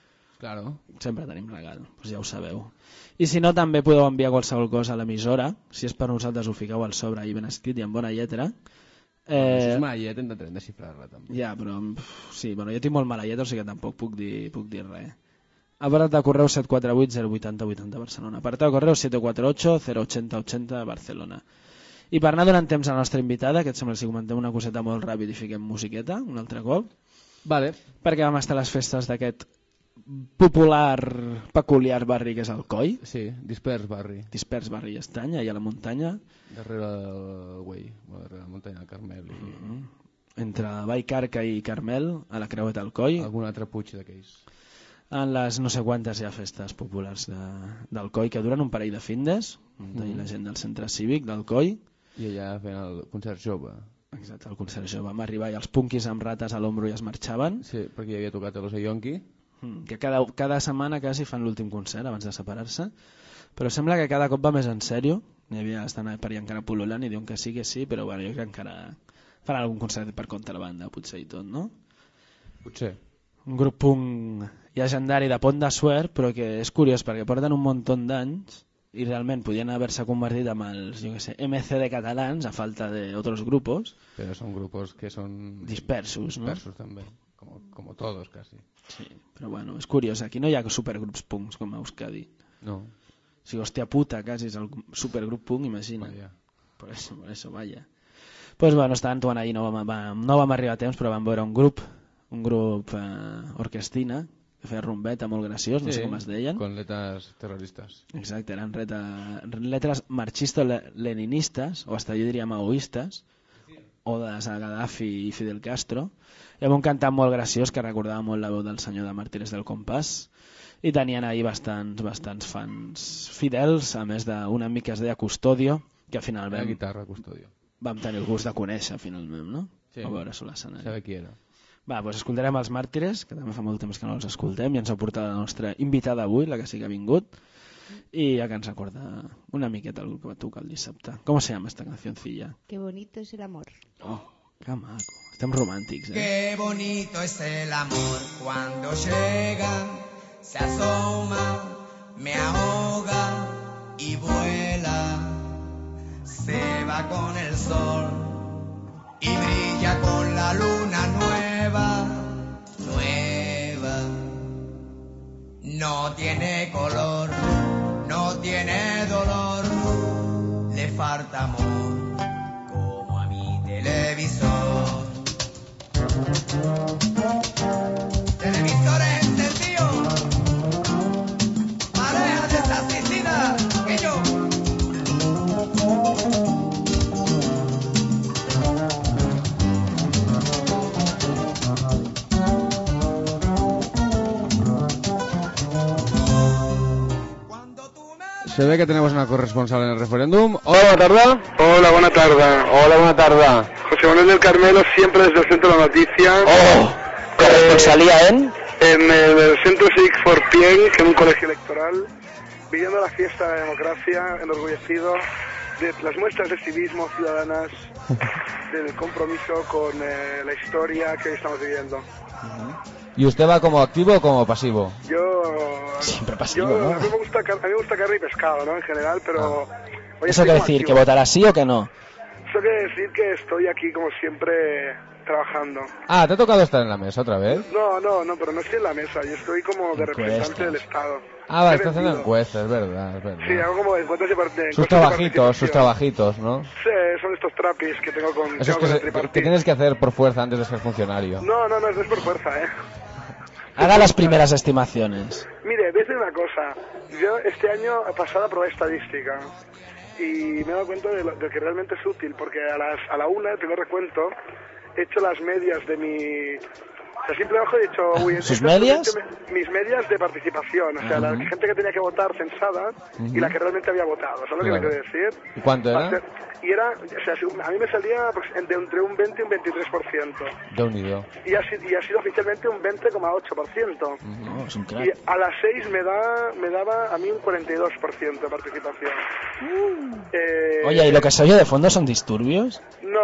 B: Claro.
A: Sempre tenim regal, doncs ja ho sabeu. I si no, també podeu enviar qualsevol cosa a l'emissora. Si és per nosaltres, ho fiqueu al sobre i ben escrit i amb bona lletra.
B: Eh... Bueno, si és mala lletra, intentarem desxifrar-la també.
A: Ja, però sí, bueno, jo tinc molt mala lletra, o sigui que tampoc puc dir, puc dir res. Apartat de correu set quatre vuit zero vuit zero vuit zero Barcelona. Apartat de correu set quatre ocho cero ocho zero ocho zero Barcelona. I per anar donant temps a la nostra invitada, que et sembla si comentem una coseta molt ràpid i fiquem musiqueta un altre cop?
B: Vale.
A: Perquè vam estar a les festes d'aquest popular, peculiar barri que és Alcoi.
B: Sí, dispers barri.
A: Dispers barri estany, allà a la muntanya.
B: Darrere del Güell, darrere la muntanya del Carmel. I...
A: Mm-hmm. Entre Vallcarca i Carmel, a la creueta Alcoi.
B: Algun altre puig d'aquells.
A: En les no sé quantes ja festes populars de, d'Alcoi, que duren un parell de findes, mm. la gent del centre cívic d'Alcoi.
B: I allà fent el concert jove.
A: Exacte, el concert jove. Vam arribar i els punquis amb rates a l'ombro i es marxaven.
B: Sí, perquè hi havia tocat a l'Osa Yonqui.
A: Mm, que cada, cada setmana quasi fan l'últim concert abans de separar-se. Però sembla que cada cop va més en sèrio. N'hi havia estan per allà encara pololant i diuen que sí, que sí, però bueno, jo crec que encara faran algun concert per contrabanda, potser i tot, no?
B: Potser.
A: Un grup punk llegendari de Pont de Suert, però que és curiós perquè porten un munt d'anys i realment podien haver-se convertit en els, jo què sé, M C de catalans a falta d'altres grups.
B: Però són grups que són...
A: Dispersos, no?
B: Dispersos també, com, com todos, quasi.
A: Sí, però bueno, és curiós, aquí no hi ha supergrups punks com a Euskadi.
B: No.
A: O sigui, hòstia puta, quasi és el supergrup punk, imagina.
B: Vaya.
A: Por eso, por eso, vaya. Pues bueno, estàvem tornant ahir, no vam, vam, no vam arribar a temps, però vam veure un grup, un grup eh, orquestina, que feia rumbeta molt graciós, no
B: sí,
A: sé com es deien.
B: Con letras terroristes.
A: Exacte, eren reta, letres marxistes-leninistes, o hasta jo diria maoistes, odes a Gaddafi i Fidel Castro. Hi havia un cantant molt graciós que recordava molt la veu del senyor de Mártires del Compàs, i tenien ahir bastants, bastants fans fidels, a més d'un amic que es deia Custodio, que finalment...
B: La guitarra Custodio.
A: Vam tenir el gust de conèixer finalment, no?
B: Sí.
A: A veure sobre l'escenari.
B: Saber qui era.
A: Va, doncs escoltarem els Màrtires, que també fa molt temps que no els escoltem, i ens ha portat la nostra invitada avui, la que sí que ha vingut, y ja que ens recorda una miqueta el que va tocar el dissabte. Com se llama esta cancioncilla?
G: Qué bonito es el amor.
A: Oh, que maco. Estem romàntics, eh?
K: Qué bonito es el amor cuando llega, se asoma, me ahoga y vuela, se va con el sol y brilla con la luna nueva, nueva. No tiene color, no tiene dolor, le falta amor, como a mi televisor. Televisor encendido, pareja desasistida, que yo.
B: Se ve que tenemos una corresponsal en el referéndum.
L: Hola, buena tarde. Hola, buena tarde.
B: Hola, buena tarde.
L: José Manuel del Carmelo, siempre desde el Centro de la Noticia.
A: Oh, corresponsalía en...
L: En el, el Centro Civic Fortien, que es un colegio electoral, viviendo la fiesta de la democracia, enorgullecido de las muestras de civismo ciudadanas, del compromiso con eh, la historia que estamos viviendo.
B: Uh-huh. ¿Y usted va como activo o como pasivo?
L: Yo...
A: Siempre pasivo,
L: yo,
A: ¿no?
L: A mí me gusta, a mí me gusta carne y pescado, ¿no? En general, pero...
A: Ah. ¿Eso quiere decir que votará sí o que no?
L: Eso quiere decir que estoy aquí, como siempre, trabajando.
B: Ah, ¿te ha tocado estar en la mesa otra vez?
L: No, no, no, pero no estoy en la mesa. Yo estoy como de representante del Estado.
B: Ah, va, está haciendo encuestas, es verdad, es verdad.
L: Sí, hago como encuestas de parte.
B: Sus trabajitos, sus trabajitos, ¿no?
L: Sí, son estos trapis que tengo con...
B: Eso es que, se, que tienes que hacer por fuerza antes de ser funcionario.
L: No, no, no, no es por fuerza, ¿eh?
A: Haga las primeras estimaciones.
L: Mire, voy a decir una cosa. Yo este año pasado aprobé estadística y me he dado cuenta de, lo, de que realmente es útil, porque a, las, a la una, tengo recuento, he hecho las medias de mi... O sea, simple ojo he dicho... Uy,
A: ¿sus medias?
L: Me, mis medias de participación, o sea, uh-huh. La gente que tenía que votar censada uh-huh. y la que realmente había votado, ¿sabes lo que claro. me quiero decir?
B: ¿Y cuánto era?
L: Ser, y era, o sea, a mí me salía pues, entre, entre un veinte y un veintitrés por ciento.
B: De unido.
L: Y ha, y ha sido oficialmente un veinte coma ocho por ciento.
A: No, es un crack.
L: Y a las seis me, da, me daba a mí un cuarenta y dos por ciento de participación.
A: Uh. Eh, Oye, ¿y lo que se oye de fondo son disturbios?
L: No,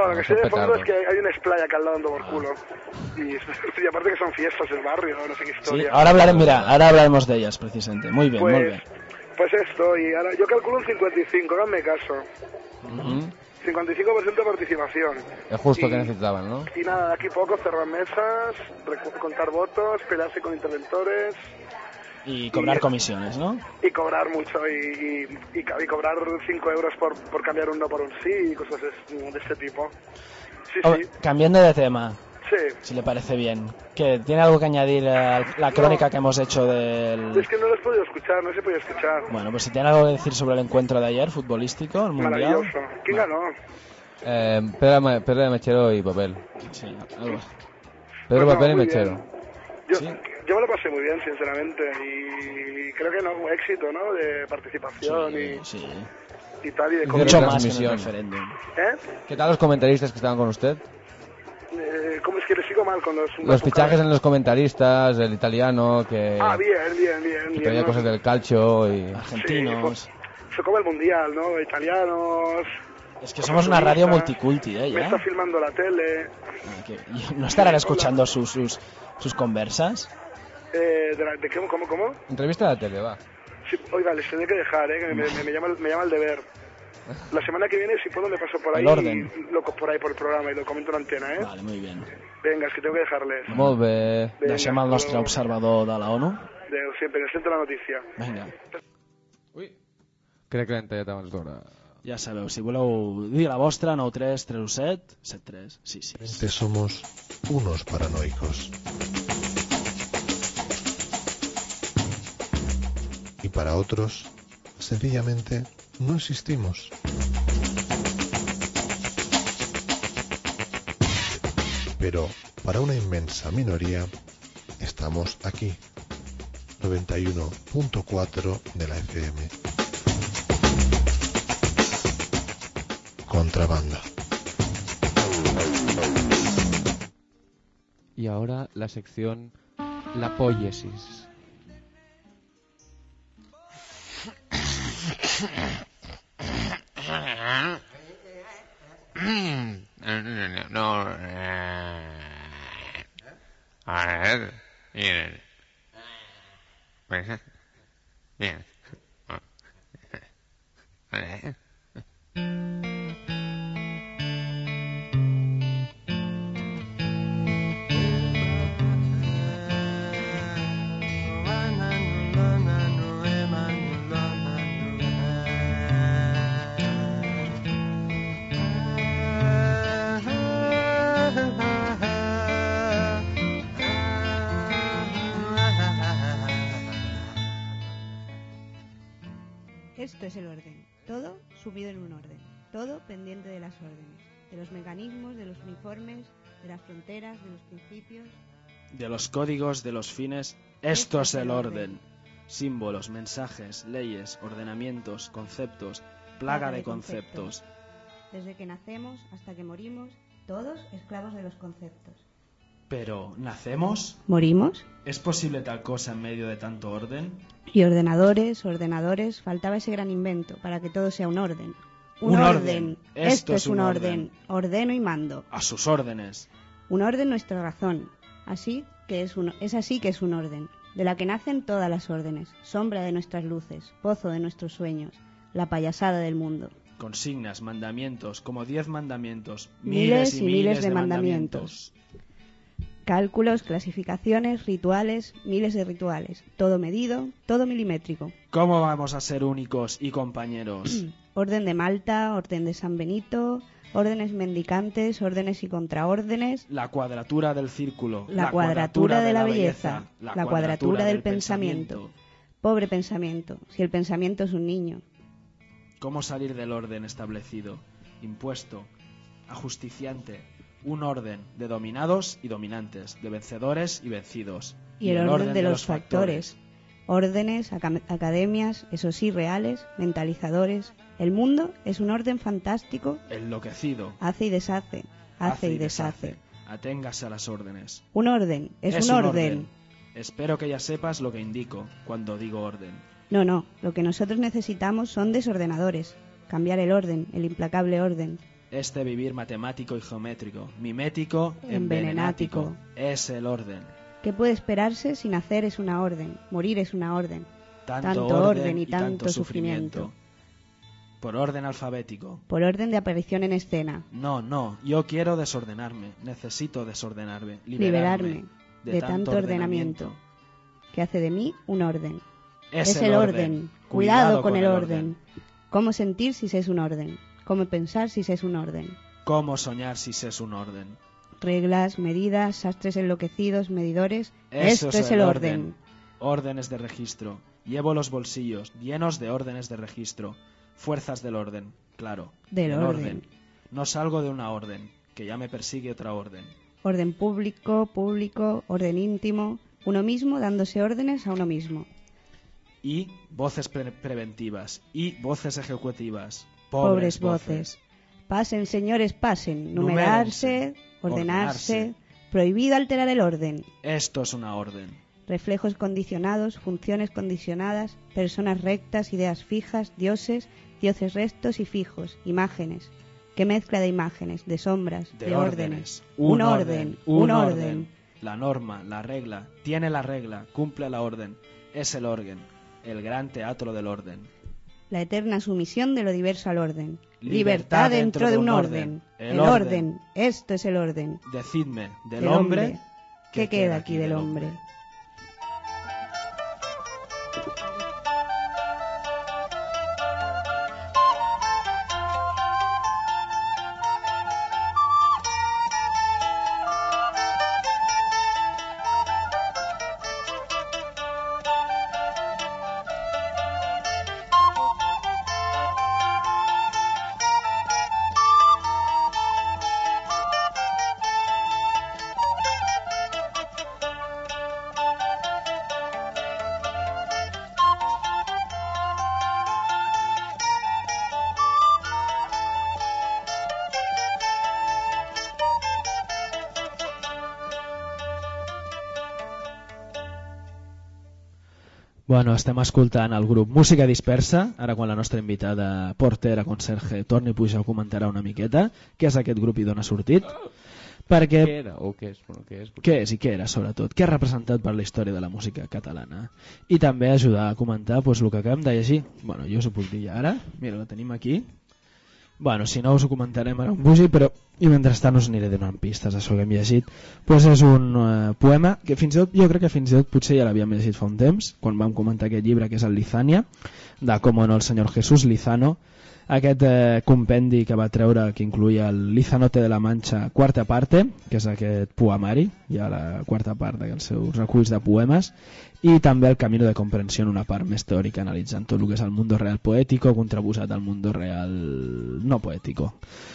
L: lo que sé de fondo es que hay una splaya acá al lado dando por culo. Y, y aparte que son fiestas del barrio, no sé qué historia.
A: Sí, ahora hablaremos, mira, ahora hablaremos de ellas precisamente. Muy bien,
L: pues,
A: muy bien.
L: Pues esto, y ahora yo calculo un cincuenta y cinco, háganme caso.
B: Uh-huh.
L: cincuenta y cinco por ciento de participación.
B: Es justo
L: y,
B: que necesitaban, ¿no?
L: Y nada, de aquí poco, cerrar mesas, contar votos, pelearse con interventores.
A: Y cobrar
L: y,
A: comisiones, ¿no?
L: Y cobrar mucho, y, y, y, y cobrar cinco euros por, por cambiar un no por un sí, y cosas de, de este tipo. Sí,
A: oh,
L: sí.
A: Cambiando de tema,
L: sí.
A: Si le parece bien, ¿que ¿tiene algo que añadir a la crónica
L: no,
A: que hemos hecho del...?
L: Es que no lo he podido escuchar, no se podía escuchar.
A: Bueno, pues si tiene algo que decir sobre el encuentro de ayer, futbolístico, el Mundial...
L: Maravilloso. ¿Quién ganó?
B: Eh, Pedro, Pedro de Mechero y Papel.
A: Sí, algo.
B: Pedro,
L: pues
B: Papel
L: no,
B: y Mechero.
L: Yo,
A: ¿Sí?
L: yo me lo pasé muy bien, sinceramente, y creo que no hubo éxito, ¿no? De participación
A: sí,
L: y,
A: sí.
L: y tal, y de
A: mucho más que en el referéndum.
L: ¿Eh?
B: ¿Qué tal los comentaristas que estaban con usted?
L: Eh, ¿Cómo es que le sigo mal con los...
B: Los fichajes en los comentaristas, el italiano, que...
L: Ah, bien, bien, bien.
B: Que
L: bien,
B: traía
L: ¿no?
B: cosas del calcio y...
A: Argentinos...
L: Sí, pues, se come el mundial, ¿no? Italianos...
A: Es que somos una radio multiculti, ¿eh?
L: Me
A: ¿ya?
L: está filmando la tele...
A: Ah, que... ¿No estarán escuchando sus, sus, sus conversas?
L: Eh, ¿De, la, de qué, cómo, cómo?
B: Entrevista de la tele, va.
L: Sí, oiga, les tenía que dejar, ¿eh? Que me, me, me, llama, me llama el deber. La semana que viene, si puedo, me paso por ahí,
A: el orden.
L: Y, lo, por ahí por el programa y lo comento en antena, ¿eh?
A: Vale, muy bien.
L: Venga, és que tengo que dejarles.
B: Molt bé.
A: Deixem el nostre observador de la ONU.
L: Adéu, sempre, sento la notícia.
A: Vinga.
B: Ui. Crec que l'hem tallat abans d'hora.
A: Ja sabeu, si voleu dir la vostra, nou tres tres set set tres sis sis.
M: Somos unos paranoicos. Y para otros, sencillamente, no existimos. Pero para una inmensa minoría, estamos aquí. noventa y uno punto cuatro de la F M. Contrabanda.
B: Y ahora la sección La Poiesis.
N: No, a ver, bien, bien,
G: Esto es el orden, todo subido en un orden, todo pendiente de las órdenes, de los mecanismos, de los uniformes, de las fronteras, de los principios...
A: De los códigos, de los fines, esto es el orden. Símbolos, mensajes, leyes, ordenamientos, conceptos, plaga de conceptos.
G: Desde que nacemos hasta que morimos, todos esclavos de los conceptos.
A: Pero, ¿nacemos?
G: ¿Morimos?
A: ¿Es posible tal cosa en medio de tanto orden?
G: Y ordenadores, ordenadores, faltaba ese gran invento para que todo sea un orden. Un,
A: un
G: orden.
A: orden.
G: Esto,
A: Esto
G: es un orden. orden. Ordeno y mando.
A: A sus órdenes.
G: Un orden nuestra razón. Así que es, un, es así que es un orden. De la que nacen todas las órdenes. Sombra de nuestras luces. Pozo de nuestros sueños. La payasada del mundo.
A: Consignas, mandamientos, como diez mandamientos.
G: Miles,
A: miles
G: y
A: y
G: miles,
A: miles
G: de,
A: de
G: mandamientos.
A: mandamientos.
G: Cálculos, clasificaciones, rituales, miles de rituales. Todo medido, todo milimétrico.
A: ¿Cómo vamos a ser únicos y compañeros?
G: Orden de Malta, orden de San Benito, órdenes mendicantes, órdenes y contraórdenes.
A: La cuadratura del círculo.
G: La,
A: la
G: cuadratura, cuadratura de la belleza.
A: La,
G: la
A: cuadratura,
G: cuadratura del, del
A: pensamiento.
G: pensamiento. Pobre pensamiento, si el pensamiento es un niño.
A: ¿Cómo salir del orden establecido? Impuesto, ajusticiante. Un orden de dominados y dominantes, de vencedores y vencidos.
G: Y el, y el orden, orden de, de los, los factores. factores. Órdenes, ac academias, eso sí, reales, mentalizadores. El mundo es un orden fantástico.
A: Enloquecido.
G: Hace y deshace, hace, hace y deshace. deshace.
A: Aténgase a las órdenes.
G: Un orden, es,
A: es
G: un,
A: un
G: orden.
A: orden. Espero que ya sepas lo que indico cuando digo orden.
G: No, no, lo que nosotros necesitamos son desordenadores. Cambiar el orden, el implacable orden.
A: Este vivir matemático y geométrico, mimético,
G: Envenenático.
A: envenenático, es el orden.
G: ¿Qué puede esperarse si nacer es una orden, morir es una orden?
A: Tanto, orden y tanto sufrimiento. Por orden alfabético.
G: Por orden de aparición en escena.
A: No, no, yo quiero desordenarme, necesito desordenarme, liberarme,
G: Liberarme de, tanto ordenamiento, que hace de mí un orden.
A: Es,
G: Es el orden. Cuidado con el orden. ¿Cómo sentir si se es un orden? ¿Cómo pensar si se es un orden?
A: ¿Cómo soñar si se es un orden?
G: Reglas, medidas, sastres enloquecidos, medidores.
A: Eso
G: Esto es el orden.
A: Órdenes de registro. Llevo los bolsillos llenos de órdenes de registro. Fuerzas del orden, claro.
G: Del orden.
A: No salgo de una orden, que ya me persigue otra orden.
G: Orden público, público, orden íntimo. Uno mismo dándose órdenes a uno mismo.
A: Y voces pre- preventivas. Y voces ejecutivas.
G: Pobres voces. Pasen, señores, pasen. Numerarse, ordenarse,
A: ordenarse.
G: Prohibido alterar el orden.
A: Esto es una orden.
G: Reflejos condicionados, funciones condicionadas, personas rectas, ideas fijas, dioses, dioses restos y fijos, imágenes. ¿Qué mezcla de imágenes, de sombras, de,
A: De
G: órdenes?
A: órdenes.
G: Un orden, un orden.
A: La norma, la regla, tiene la regla, cumple la orden. Es el orden, el gran teatro del orden.
G: La eterna sumisión de lo diverso al orden.
A: Libertad
G: Libertad dentro de un orden.
A: El
G: El
A: orden.
G: orden. Esto es el orden.
A: Decidme, del,
G: Del
A: hombre,
G: hombre. ¿Qué queda aquí del hombre?
A: Bueno, estem escoltant el grup Música Dispersa, ara quan la nostra invitada portera conserge torni a pujar o comentarà una miqueta què és aquest grup i d'on ha sortit, perquè...
B: Què era o què és? Bueno, què és?
A: Què és i què era, sobretot? Què ha representat per la història de la música catalana? I també ajudar a comentar doncs, el que acabem de llegir. Bueno, jo us ho puc dir ja ara, mira, la tenim aquí. Bueno, si no us ho comentarem ara un bugi, però i mentrestant us aniré donant pistes això que hem llegit. Pues és un eh, poema que fins i tot, jo crec que fins i tot potser ja l'havíem llegit fa un temps, quan vam comentar aquest llibre que és el Lizania, de com no el senyor Jesús Lizano, aquest eh, compendi que va treure, que incluïa el Lizanote de la Mancha quarta parte, que és aquest poemari, ja la quarta part dels seus reculls de poemes, i també el Camino de Comprensió en una part més teòrica, analitzant tot el que és el mundo real poético contraposat al mundo real no poético,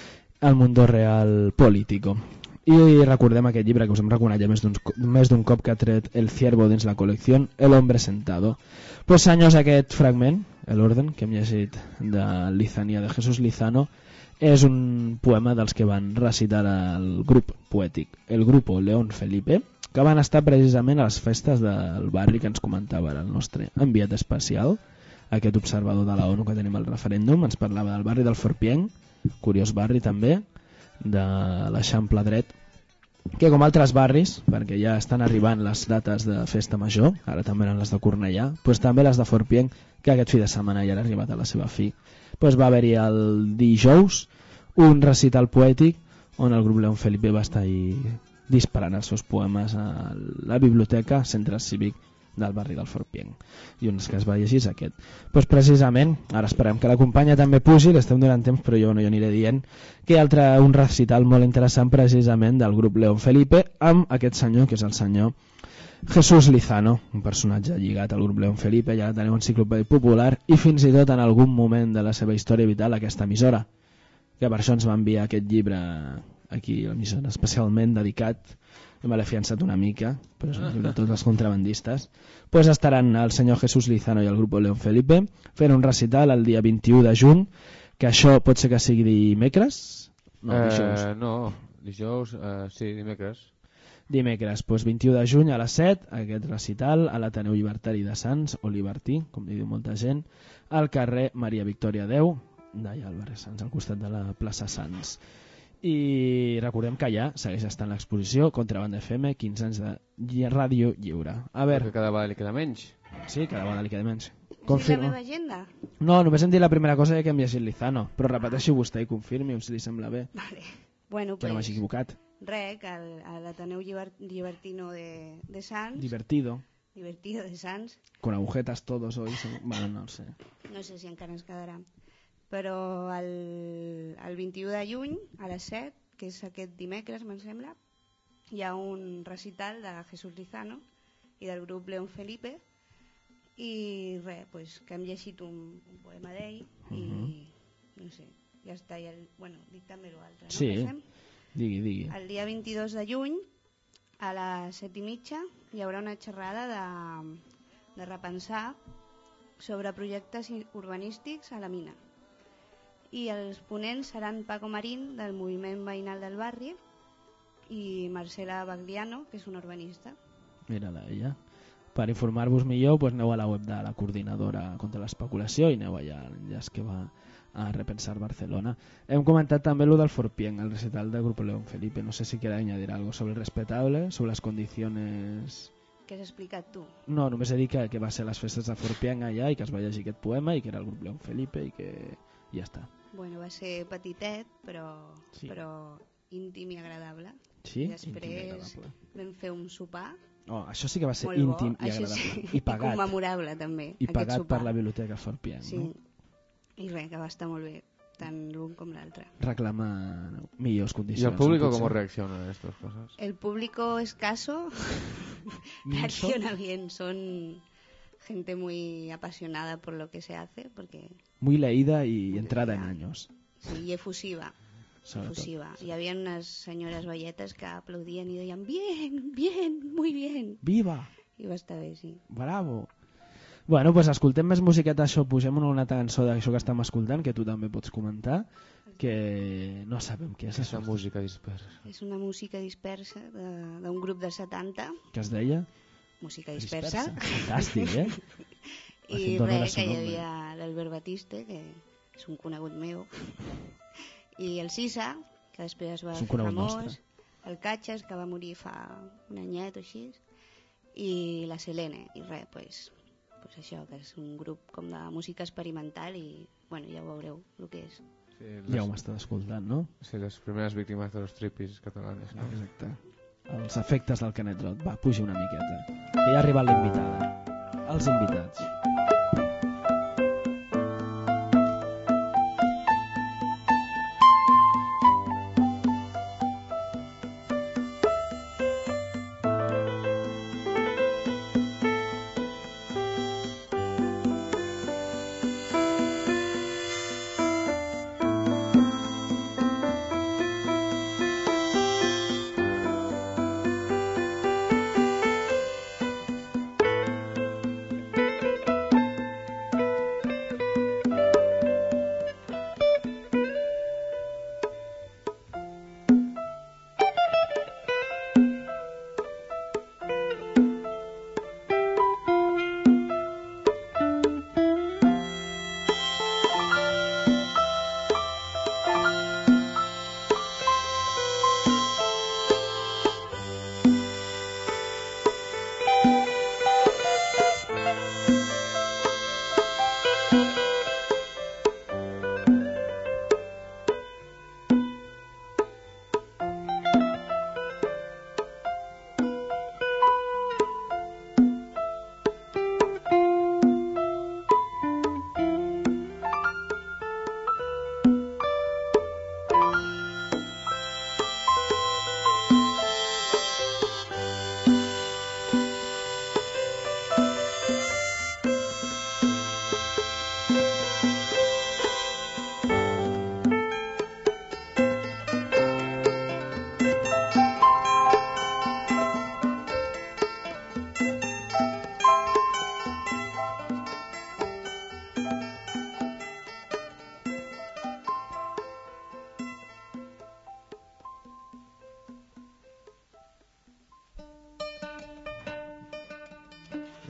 A: al mundo real político. I recordem aquest llibre que us hem recomanat ja més d'un més d'un cop que ha tret El Ciervo dins la col·lecció El Hombre Sentado. Pues senyors, aquest fragment, El Orden, que hem llegit de Lizania de Jesús Lizano, és un poema dels que van recitar el grup poètic, el grupo León Felipe, que van estar precisament a les festes del barri que ens comentava el nostre enviat especial, aquest observador de la ONU que tenim al referèndum. Ens parlava del barri del Forpienc, curiós barri també, de l'Eixample Dret, que com altres barris, perquè ja estan arribant les dates de festa major, ara també eren les de Cornellà, doncs també les de Forpienc, que aquest fi de setmana ja han arribat a la seva fi. Doncs va haver-hi el dijous un recital poètic on el grup León Felipe va estar ahí disparant els seus poemes a la biblioteca Centre Cívic del barri del Forpienc, i un que es va llegir és aquest. Pues precisament, ara esperem que la companya també pugi, l'estem donant temps però jo no jo aniré dient, que hi ha altre, un recital molt interessant precisament del grup León Felipe amb aquest senyor que és el senyor Jesús Lizano, un personatge lligat al grup León Felipe, ja teniu enciclopèdia popular i fins i tot en algun moment de la seva història vital aquesta emissora, que per això ens va enviar aquest llibre aquí, l'emissora especialment dedicat, me l'he fiançat una mica, però és un llibre de tots els contrabandistes. Pues estaran el senyor Jesús Lizano i el grup León Felipe fent un recital el dia vint-i-u de juny, que això pot ser que sigui dimecres? No,
B: eh,
A: dijous.
B: No, dijous, eh, sí, dimecres.
A: Dimecres, doncs vint-i-u de juny a les set, aquest recital a l'Ateneu Llibertari de Sants, o Libertí, com li diu molta gent, al carrer Maria Victòria deu, d'allà al barri Sants, al costat de la plaça Sants. I recordem que allà segueix estant l'exposició Contrabanda F M, quinze anys de ràdio lliure. A veure...
B: Perquè cada vegada li queda menys.
A: Sí, cada vegada li queda menys.
G: Confirma. És la meva agenda?
A: No, només hem dit la primera cosa que hem llegit Lizano, però repeteixi vostè i confirmi si li sembla bé.
G: Vale. Bueno,
A: que no m'hagi equivocat.
G: Res, que a l'Ateneu Llibertino de, de Sants...
A: Divertido.
G: Divertido de Sants.
A: Con agujetas todos hoy. Bueno, no sé.
G: No sé si encara ens quedarà. Però el, el vint-i-u de juny, a les set, que és aquest dimecres, me'n sembla, hi ha un recital de Jesús Lizano i del grup León Felipe, i res, pues, que hem llegit un, un poema d'ell i uh-huh. no sé, ja està, i el, bueno, dic també l'altre, no?
A: Sí, digui, digui.
G: El dia vint-i-dos de juny, a les set i mitja, hi haurà una xerrada de, de repensar sobre projectes urbanístics a la mina. I els ponents seran Paco Marín, del Moviment Veïnal del Barri, i Marcela Bagliano, que és una urbanista.
A: Mira-la, ella. Per informar-vos millor, pues aneu a la web de la coordinadora contra l'especulació i aneu allà a l'enllaç que va a Repensar Barcelona. Hem comentat també lo del Forpien, el recital del Grupo León Felipe. No sé si quiere añadir algo sobre el respetable, sobre las condiciones...
G: Què has explicat tu?
A: No, només he dit que, que va ser les festes de Forpien allà i que es va llegir aquest poema i que era el Grup León Felipe i que ja està.
G: Bueno, va ser petitet, però, sí. però íntim i agradable.
A: Sí?
G: I després vam fer un sopar.
A: Oh, això sí que va ser íntim i agradable.
G: Sí.
A: I pagat.
G: I commemorable, també.
A: I pagat sopar. Per la Biblioteca Forpien,
G: sí.
A: no?
G: I res, que va estar molt bé, tant l'un com l'altre.
A: Reclama millors condicions.
B: ¿Y el público cómo reacciona a estas cosas?
G: El público escaso reacciona bien, son... gente muy apasionada por lo que se hace, porque...
A: Muy leída y entrada en años.
G: Sí, y efusiva. efusiva. Y había unas señoras valletas que aplaudían y decían, bien, bien, muy bien.
A: Viva!
G: I va estar bé, sí.
A: Bravo! Bueno, doncs pues escoltem més musiqueta, això, pugem una, una cançó d'això que estem escoltant, que tu també pots comentar, que no sabem què és
B: això. És una música dispersa.
G: És una música dispersa d'un grup de setanta.
A: Que es deia?
G: Música dispersa.
A: dispersa. Fantàstic, eh?
G: I res, que hi havia l'Albert Batiste, que és un conegut meu, i el Sisa, que després es va fer famós, nostre. El Catxas, que va morir fa un anyet o així, i la Selene, i res, pues, pues això, que és un grup com de música experimental i, bueno, ja ho veureu el que és.
A: Sí, les... Ja ho m'estàs escoltant, no?
B: Sí, les primeres víctimes de los tripis catalanes, no?
A: Exacte. Els efectes del Canet Rot. Va, puja una miqueta. Que ja ha arribat l'invitada. Els invitats.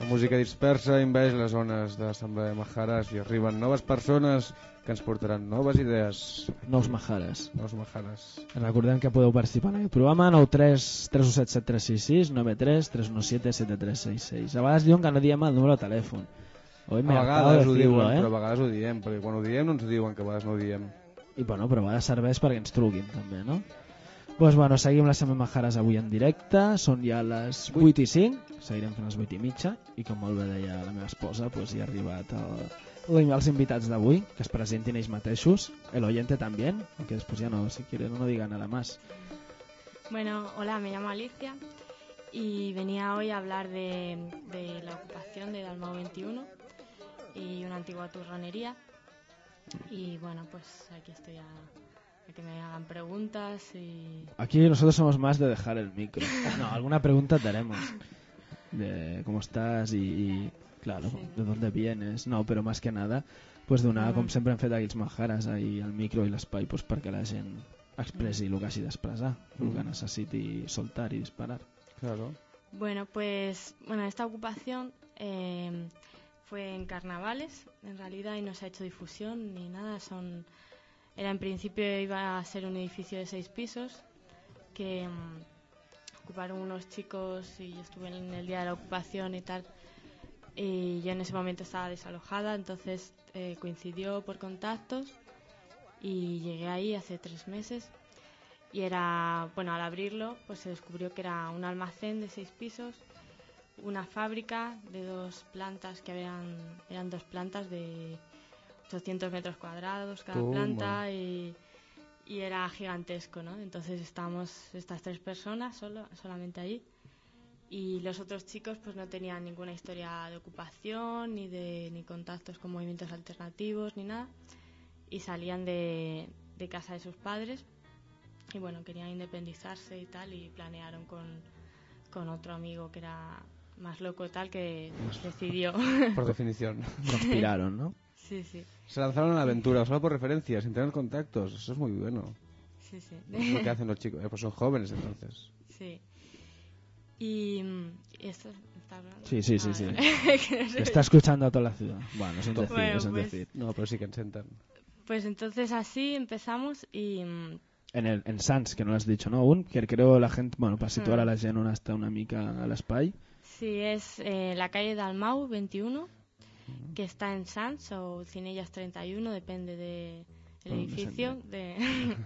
B: La música dispersa inveix les zones d'assemblea de Majares i arriben noves persones que ens portaran noves idees.
A: Nous Majares.
B: Nous Majares.
A: Recordem que podeu participar en aquest programa nou tres tres u set set tres sis sis nou tres tres u set set tres sis sis. A vegades diuen que no diem el número de telèfon. Hoy me
B: a
A: acabo de
B: vegades ho
A: decirlo,
B: diuen,
A: eh?
B: però a vegades ho diem, perquè quan ho diem no ens ho diuen, que a vegades no ho diem.
A: I bueno, però a vegades serveix perquè ens truquin també, no? Pues bueno, seguim les Semmes Majares avui en directe, són ja les vuit i cinc, seguirem fent les vuit i mitja, i com molt bé deia la meva esposa, pues ja ha arribat el, els invitats d'avui, que es presentin ells mateixos, el oyente también, aunque después ya no, si quieren no diga nada más.
O: Bueno, hola, me llamo Alicia y venía hoy a hablar de, de la ocupación de Dalmau veintiuno y una antigua turronería. Y bueno, pues aquí estoy a, a que me hagan preguntas y...
A: Aquí nosotros somos más de dejar el micro. No, alguna pregunta te haremos. De cómo estás y, y claro, sí. De dónde vienes. No, però más que nada, pues donar, mm. com sempre hem fet aquells Majares, ahí el micro i l'espai, pues perquè la gent expressi el que hagi d'expressar, mm. el que necessiti soltar y disparar.
B: Claro.
O: Bueno, pues bueno, esta ocupación... Eh, fue en carnavales, en realidad, y no se ha hecho difusión ni nada. Son, era en principio iba a ser un edificio de seis pisos que um, ocuparon unos chicos y yo estuve en el día de la ocupación y tal. Y yo en ese momento estaba desalojada, entonces eh, coincidió por contactos y llegué ahí hace tres meses. Y era, bueno, al abrirlo, pues se descubrió que era un almacén de seis pisos, una fábrica de dos plantas que habían, eran dos plantas de ochocientos metros cuadrados cada Toma. planta y, y era gigantesco, ¿no? Entonces estábamos estas tres personas solo, solamente allí y los otros chicos pues no tenían ninguna historia de ocupación ni de ni contactos con movimientos alternativos ni nada y salían de, de casa de sus padres y bueno, querían independizarse y tal y planearon con, con otro amigo que era más loco tal que decidió
B: por definición
A: conspiraron, ¿no?
O: Sí, sí.
B: Se lanzaron a la aventura solo por referencias, sin tener contactos. Eso es muy bueno.
O: Sí, sí.
B: Es lo que hacen los chicos, eh, pues son jóvenes entonces.
O: Sí. Y, y esto está hablando.
A: Sí, sí, sí,
O: ah,
A: sí.
O: No sé.
A: Está escuchando a toda la ciudad. Bueno, es un decir,
O: bueno,
A: es un
O: pues,
A: decir.
B: No, pero sí que ensentan.
O: Pues entonces así empezamos y
A: en el en Sants, que no lo has dicho, ¿no? Aún, que creo la gente, bueno, para situar a la gent on està una mica a l'espai.
O: Sí, es eh, la calle Dalmau veintiuno, que está en Sants o Cinellas treinta y uno, depende del de
A: oh,
O: edificio. De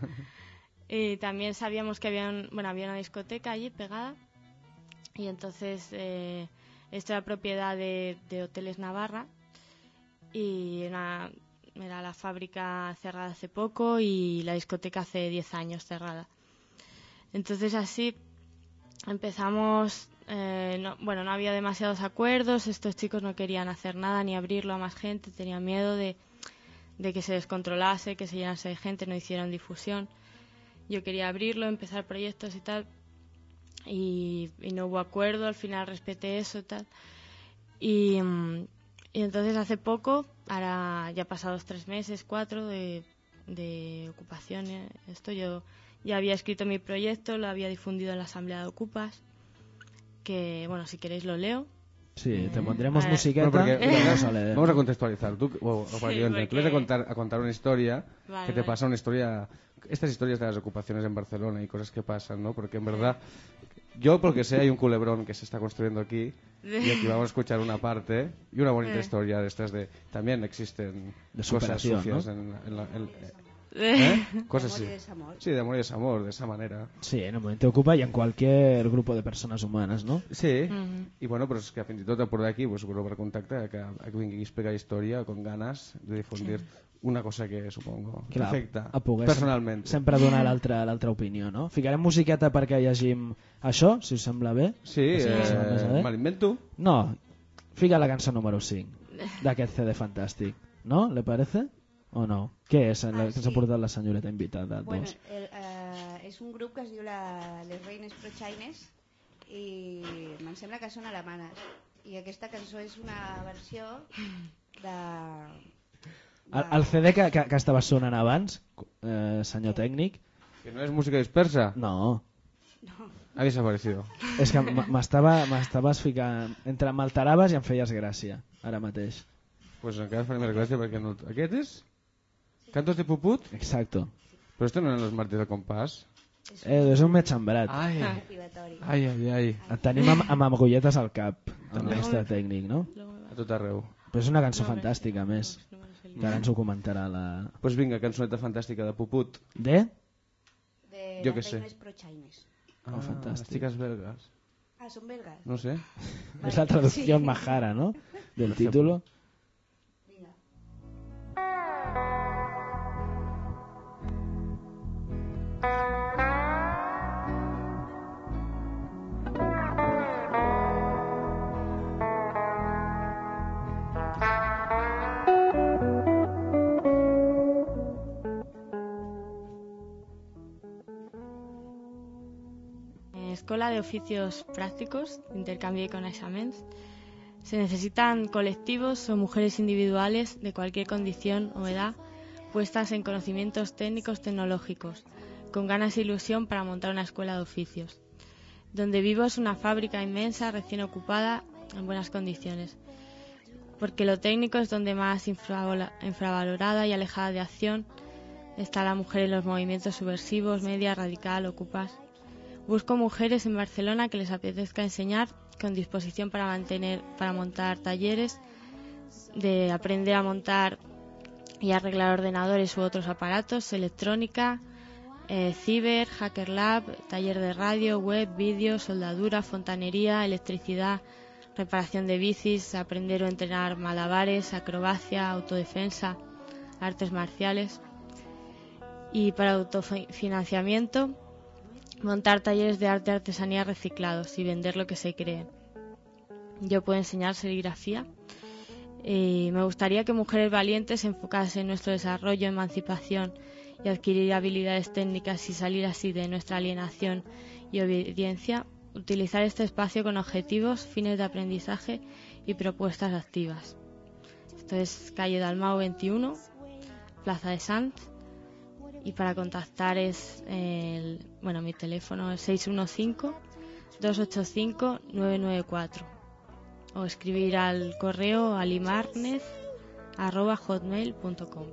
O: y también sabíamos que había, un, bueno, había una discoteca allí pegada y entonces eh, esto era propiedad de, de Hoteles Navarra y una, era la fábrica cerrada hace poco y la discoteca hace diez años cerrada. Entonces así empezamos... Eh, no, bueno, no había demasiados acuerdos, estos chicos no querían hacer nada ni abrirlo a más gente, tenían miedo de, de que se descontrolase, que se llenase de gente, no hicieran difusión. Yo quería abrirlo, empezar proyectos y tal, y, y no hubo acuerdo, al final respeté eso y tal. Y, y entonces hace poco, ahora ya pasados tres meses, cuatro de, de ocupación, esto yo ya había escrito mi proyecto, lo había difundido en la asamblea de Ocupas, que, bueno, si queréis lo leo.
A: Sí, te pondremos
O: eh,
A: musiqueta.
B: Bueno, porque, mira,
A: vamos, a leer.
B: vamos a contextualizar. Tú, o, o
O: sí,
B: para que
O: porque...
B: tú vas a contar, a contar una historia
O: vale,
B: que te
O: vale.
B: pasa una historia... Estas historias de las ocupaciones en Barcelona y cosas que pasan, ¿no? Porque en verdad, yo porque sé, hay un culebrón que se está construyendo aquí y aquí vamos a escuchar una parte y una bonita
O: eh.
B: historia de estas de... También existen
A: de
B: cosas sucias, ¿no? en, en, la, en, ¿Eh? Cosas así. Sí, de amor y desamor, de esa manera.
A: Sí, en el momento Ocupa y en cualquier grupo de personas humanas, ¿no?
B: Sí,
O: uh-huh.
B: y bueno, però és que fins i tot por d'aquí pues, per contacte que, que vinguis a explicar història con ganas de difundir sí. una cosa que supongo
A: Clar,
B: afecta
A: a poder
B: personalment.
A: Sempre donar l'altra l'altra opinió, no? Ficarem musiqueta perquè llegim això, si us sembla bé.
B: Sí,
A: sí
B: eh, me l'invento.
A: No, fica la cançó número cinc d'aquest C D fantàstic, no? Le parece? O no? Què és el
G: ah,
A: que
G: sí.
A: s'ha portat la senyoreta invitada?
G: Bueno,
A: Dos.
G: el, uh, és un grup que es diu la, Les Reines Prochaines i em sembla que són alemanes i aquesta cançó és una versió de...
A: El, el C D que, que, que estava sonant abans, eh, senyor tècnic...
B: Que no és música dispersa?
A: No.
G: No,
B: Ha desaparecido.
A: És que m- m'estava, m'estaves ficant... Entre m'alteraves i em feies gràcia, ara mateix.
B: Pues encara faré més gràcia perquè no... Aquest és? Cantos de Puput?
A: Exacto.
B: Però esto no eren els martes de compàs?
A: Eh, és un mig xambrat.
B: Ai, ai, ai, ai.
A: Et tenim amb, amb amagulletes al cap, amb l'extra tècnic, no?
B: A tot arreu.
A: Però és una cançó fantàstica, a més. Que ara ens ho comentarà la...
B: Doncs pues vinga, cançoneta fantàstica de Puput.
A: De?
G: De
B: Jo
G: las
B: què sé.
G: Reimes Prochaimes.
B: Ah, fantàstic. Les xiques belgues.
G: Ah, són belgues.
B: No sé.
A: És la traducció majara, ¿no? Del título.
O: Escuela de Oficios Prácticos, Intercambio de Coneixements. Se necesitan colectivos o mujeres individuales de cualquier condición o edad puestas en conocimientos técnicos tecnológicos, con ganas e ilusión para montar una escuela de oficios. Donde vivo es una fábrica inmensa, recién ocupada, en buenas condiciones, porque lo técnico es donde más infravola- infravalorada y alejada de acción está la mujer en los movimientos subversivos, media, radical, ocupas. Busco mujeres en Barcelona que les apetezca enseñar, con disposición para mantener, para montar talleres, de aprender a montar y arreglar ordenadores u otros aparatos, electrónica, eh, ciber, hacker lab, taller de radio, web, vídeo, soldadura, fontanería, electricidad, reparación de bicis, aprender o entrenar malabares, acrobacia, autodefensa, artes marciales. Y para autofinanciamiento, montar talleres de arte y artesanía reciclados y vender lo que se cree. Yo puedo enseñar serigrafía. Y me gustaría que mujeres valientes se enfocasen en nuestro desarrollo, emancipación y adquirir habilidades técnicas y salir así de nuestra alienación y obediencia, utilizar este espacio con objetivos, fines de aprendizaje y propuestas activas. Esto es calle Dalmau veintiuno, Plaza de Sanz. Y para contactar es el, bueno, mi teléfono es seis uno cinco, dos ocho cinco, nueve nueve cuatro o escribir al correo alimarnez arroba hotmail punto com.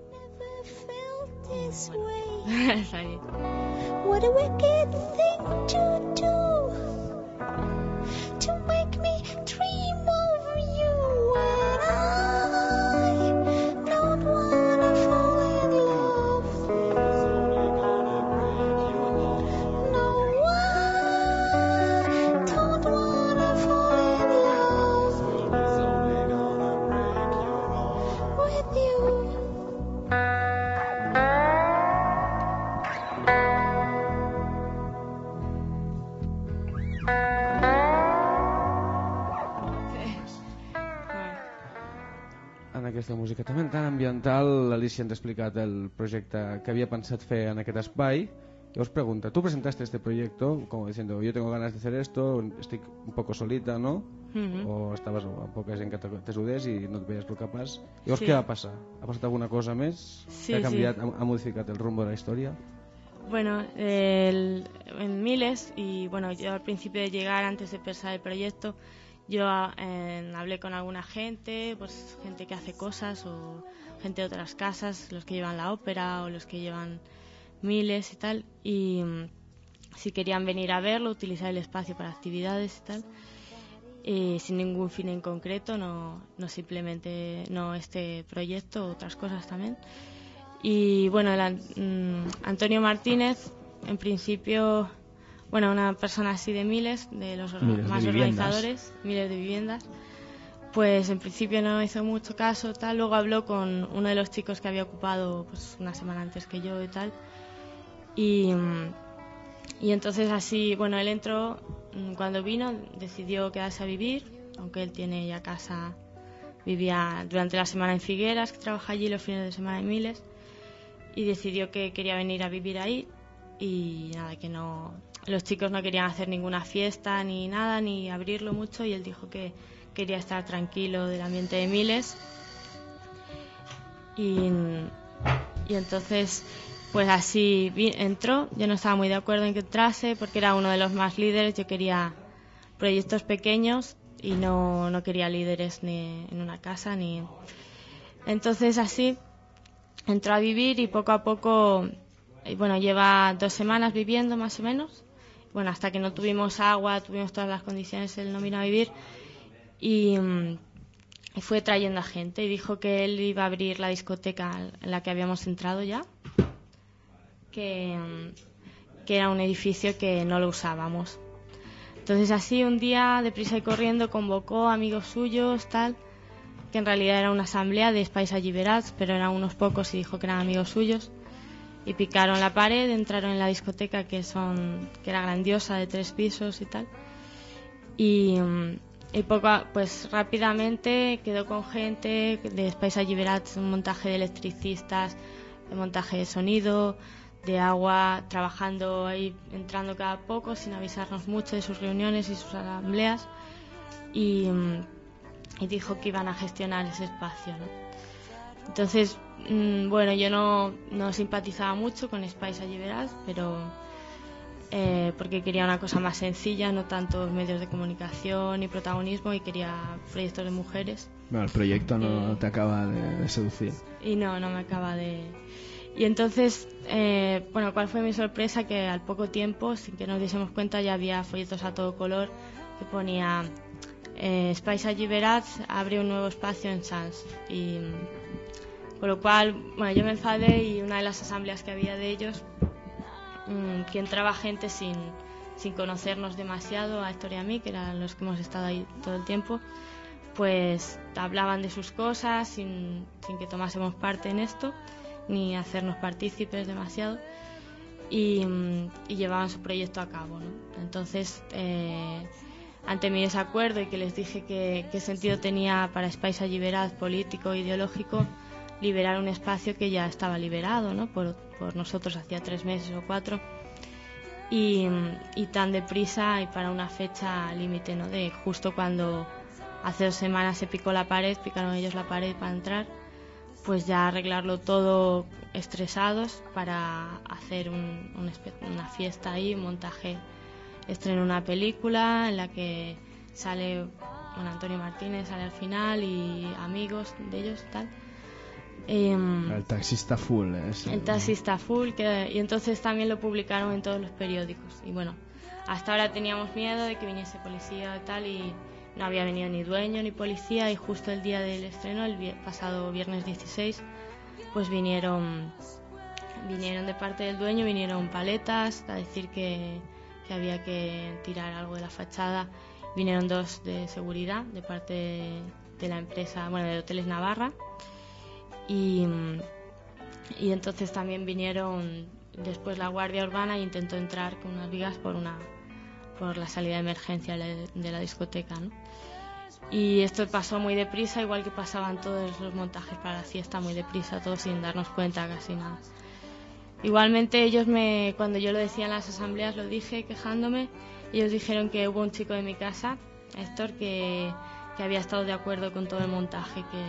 O: Está bien.
P: What a wicked thing to do, to make me dream of you, and I don't wanna fall in love. No, I don't wanna fall in love with you.
B: En aquesta música també tan ambiental, l'Alicia ens ha explicat el projecte que havia pensat fer en aquest espai. Y os pregunta, tú presentaste este proyecto como diciendo, yo tengo ganas de hacer esto, estoy un poco solita, ¿no?
O: Uh-huh.
B: O estaves amb poca gent que t'ajudés i no et veies prou capaç. I llavors
O: Sí.
B: què va passar? Ha passat alguna cosa més?
O: Sí,
B: que ha canviat,
O: sí.
B: ha, ha modificat el rumbo de la història?
O: Bueno, el- en Miles, y bueno, yo al principio de llegar, antes de pensar el proyecto, yo eh, hablé con alguna gente, pues gente que hace cosas o gente de otras casas, los que llevan la ópera o los que llevan Miles y tal, y mm, si querían venir a verlo, utilizar el espacio para actividades y tal, eh, sin ningún fin en concreto, no, no simplemente no este proyecto, otras cosas también. Y bueno, el An- mm, Antonio Martínez, en principio, bueno, una persona así de Miles, de los or-
C: Miles de
O: más
C: viviendas.
O: organizadores, Miles de viviendas, pues en principio no hizo mucho caso, tal. Luego habló con uno de los chicos que había ocupado pues una semana antes que yo y tal. Y, mm, y entonces así, bueno, él entró, mm, cuando vino, decidió quedarse a vivir, aunque él tiene ya casa, vivía durante la semana en Figueras, que trabaja allí, los fines de semana en Miles, y decidió que quería venir a vivir ahí. Y nada, que no, los chicos no querían hacer ninguna fiesta ni nada, ni abrirlo mucho, y él dijo que quería estar tranquilo del ambiente de Miles. Y, y entonces pues así vi- entró. Yo no estaba muy de acuerdo en que entrase porque era uno de los más líderes. Yo quería proyectos pequeños y no, no quería líderes ni en una casa ni... Entonces así entró a vivir y poco a poco, y bueno, lleva dos semanas viviendo más o menos. Bueno, hasta que no tuvimos agua, tuvimos todas las condiciones, él no vino a vivir y, mm, y fue trayendo a gente y dijo que él iba a abrir la discoteca en la que habíamos entrado ya, que, mm, que era un edificio que no lo usábamos. Entonces así un día, deprisa y corriendo, convocó amigos suyos, tal, que en realidad era una asamblea de Espais Alliberats, pero eran unos pocos y dijo que eran amigos suyos. Y picaron la pared, entraron en la discoteca que son que era grandiosa, de tres pisos y tal. Y, y poco a- pues rápidamente quedó con gente de Espais Alliberats, un montaje de electricistas, de montaje de sonido, de agua, trabajando ahí, entrando cada poco sin avisarnos mucho de sus reuniones y sus asambleas. Y, y dijo que iban a gestionar ese espacio, ¿no? Entonces, mmm, bueno, yo no, no simpatizaba mucho con Espais Alliberats, pero eh, porque quería una cosa más sencilla, no tanto medios de comunicación y protagonismo, y quería proyectos de mujeres.
C: Bueno, el proyecto no
O: Eh,
C: te acaba de, de seducir.
O: Y no, no me acaba de... Y entonces, eh, bueno, ¿cuál fue mi sorpresa? Que al poco tiempo, sin que nos diésemos cuenta, ya había folletos a todo color que ponía eh, Espais Alliberats abre un nuevo espacio en Sants. Y con lo cual, bueno, yo me enfadé y una de las asambleas que había de ellos, mmm, que entraba gente sin, sin conocernos demasiado, a Héctor y a mí, que eran los que hemos estado ahí todo el tiempo, pues hablaban de sus cosas sin, sin que tomásemos parte en esto, ni hacernos partícipes demasiado, y, mm, y llevaban su proyecto a cabo, ¿no? Entonces, eh, ante mi desacuerdo y que les dije que qué sentido tenía para Espais Alliberats político e ideológico liberar un espacio que ya estaba liberado, ¿no? por, por nosotros hacía tres meses o cuatro, y, y tan deprisa y para una fecha límite, ¿no? De justo cuando hace dos semanas se picó la pared, picaron ellos la pared para entrar, pues ya arreglarlo todo estresados para hacer un, un espe- una fiesta ahí, un montaje, estreno una película en la que sale, bueno, Antonio Martínez sale al final y amigos de ellos, tal. Em,
C: El taxista full, ¿eh? Sí.
O: el taxista full, que, y entonces también lo publicaron en todos los periódicos. Y bueno, hasta ahora teníamos miedo de que viniese policía y tal, y no había venido ni dueño ni policía, y justo el día del estreno, el vi- pasado viernes dieciséis, pues vinieron vinieron de parte del dueño, vinieron paletas a decir que, que había que tirar algo de la fachada. Vinieron dos de seguridad de parte de, de la empresa, bueno, de Hoteles Navarra. Y, y entonces también vinieron después la Guardia Urbana e intentó entrar con unas vigas por una por la salida de emergencia de, de la discoteca, ¿no? Y esto pasó muy deprisa, igual que pasaban todos los montajes para la fiesta, muy deprisa, todo sin darnos cuenta, casi nada. Igualmente ellos me, cuando yo lo decía en las asambleas, lo dije quejándome, ellos dijeron que hubo un chico de mi casa, Héctor, que, que había estado de acuerdo con todo el montaje, que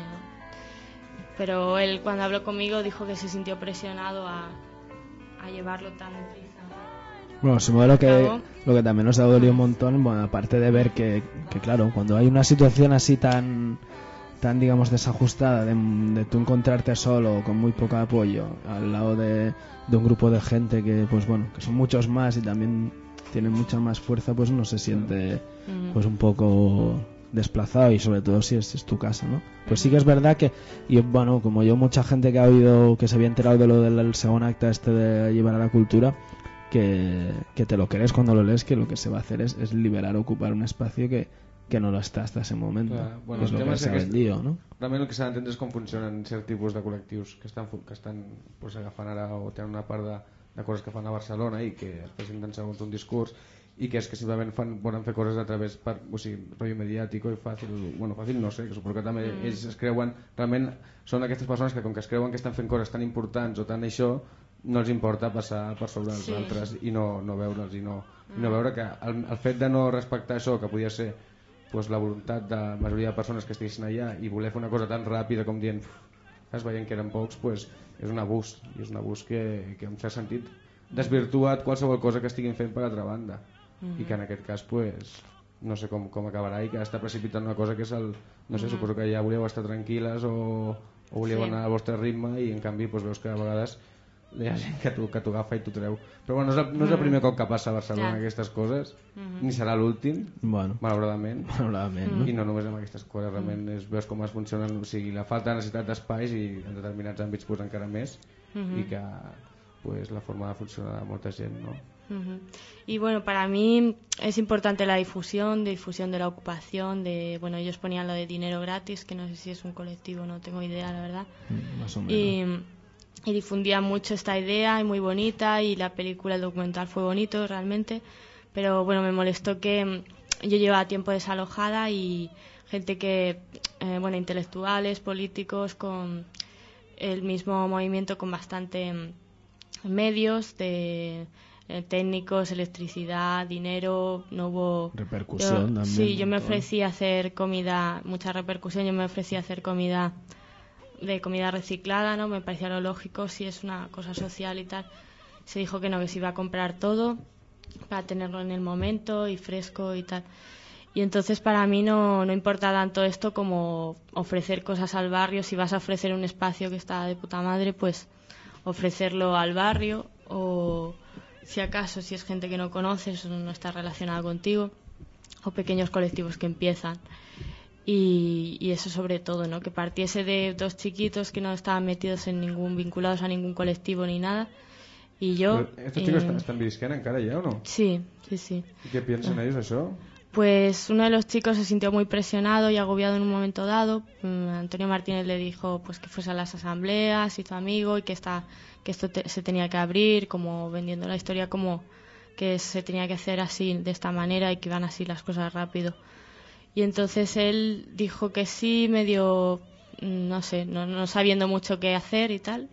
O: pero él cuando habló conmigo dijo que se sintió presionado a, a llevarlo tan deprisa.
C: Bueno, supongo lo que,
O: Acabó.
C: lo que también nos ha dolido un montón, bueno, aparte de ver que, que claro, cuando hay una situación así tan, tan digamos, desajustada, de, de tú encontrarte solo, con muy poco apoyo, al lado de, de un grupo de gente que, pues bueno, que son muchos más y también tienen mucha más fuerza, pues uno se siente, pues un poco desplazado, y sobre todo si es, es tu casa, ¿no? Pues sí que es verdad que, y bueno, como yo, mucha gente que ha oído, que se había enterado de lo del segundo acta este de llevar a la cultura, que, que te lo crees cuando lo lees, que lo que se va a hacer es, es liberar, ocupar un espacio que, que no lo està hasta ese moment.
B: Clar, bueno,
C: que és
B: el
C: el
B: tema
C: que
B: és
C: s'ha
B: aquest-
C: vendido, no?
B: Realment el que s'ha d'entendre és com funcionen certs tipus de col·lectius que estan, que estan pues, agafant ara o tenen una part de, de coses que fan a Barcelona i que es presenten segons un discurs, i que és que simplement fan, volen fer coses a través per, o sigui, rotllo mediàtic i fàcil, bueno, fàcil no sé, que suposo que també
O: Mm.
B: ells es creuen, realment són aquestes persones que com que es creuen que estan fent coses tan importants o tant això, no els importa passar per sobre els
O: Sí.
B: altres i no, no veure'ls i no, i no veure que el, el fet de no respectar això, que podia ser pues, la voluntat de la majoria de persones que estiguessin allà, i voler fer una cosa tan ràpida com dient es veient que eren pocs, pues, és un abús, i és un abús que, que en cert sentit desvirtuat qualsevol cosa que estiguin fent per altra banda,
O: Mhm.
B: i que en aquest cas pues, no sé com, com acabarà, i que està precipitant una cosa que és el, no sé,
O: Mhm.
B: suposo que ja volíeu estar tranquil·les o, o volíeu
O: Sí.
B: anar al vostre ritme, i en canvi pues, veus que a vegades hi ha gent que t'ho que t'ho agafa i t'ho treu, però bueno, no és el, no és el
C: Mm.
B: primer cop que passa a Barcelona
C: Ja.
B: aquestes coses,
C: Mhm.
B: ni serà l'últim,
C: Bueno.
B: malauradament,
C: Malauradament, no?
B: i no només amb aquestes coses, realment és, veus com es funcionen, o sigui, la falta de necessitat d'espais i en determinats àmbits pues, encara més,
O: Mhm.
B: i que pues, la forma de funcionar de molta gent, no?
O: Ujú. Y bueno, para mí es importante la difusión, de difusión de la ocupación, de, bueno, ellos ponían lo de dinero gratis, que no sé si es un colectivo, no tengo idea, la verdad.
C: Mm, más o menos.
O: Y, y difundían mucho esta idea, y muy bonita, y la película, el documental fue bonito realmente, pero bueno, me molestó que mm, yo llevaba tiempo desalojada y gente que, eh, bueno, intelectuales, políticos, con el mismo movimiento, con bastante mm, medios de eh, técnicos, electricidad, dinero, no hubo
C: Repercusión
O: yo-
C: también,
O: sí, yo me
C: un montón.
O: ofrecí a hacer comida, mucha repercusión, yo me ofrecí a hacer comida de comida reciclada, ¿no? Me parecía lo lógico, si es una cosa social y tal. Se dijo que no, que se iba a comprar todo para tenerlo en el momento y fresco y tal. Y entonces para mí no, no importa tanto esto como ofrecer cosas al barrio. Si vas a ofrecer un espacio que está de puta madre, pues ofrecerlo al barrio, o si acaso, si es gente que no conoces o no está relacionada contigo, o pequeños colectivos que empiezan. Y, y eso sobre todo, ¿no? Que partiese de dos chiquitos que no estaban metidos en ningún, vinculados a ningún colectivo ni nada. Y yo...
B: Però estos chicos
O: eh,
B: estan, estan visquent encara ja o no?
O: Sí, sí, sí.
B: I què pensen ells d'això?
O: Pues uno de los chicos se sintió muy presionado y agobiado en un momento dado. Mm, Antonio Martínez le dijo pues que fuese a las asambleas, hizo amigo, y que esta, que esto te- se tenía que abrir, como vendiendo la historia, como que se tenía que hacer así, de esta manera, y que iban así las cosas rápido. Y entonces él dijo que sí, medio, mm, no sé, no, no sabiendo mucho qué hacer y tal.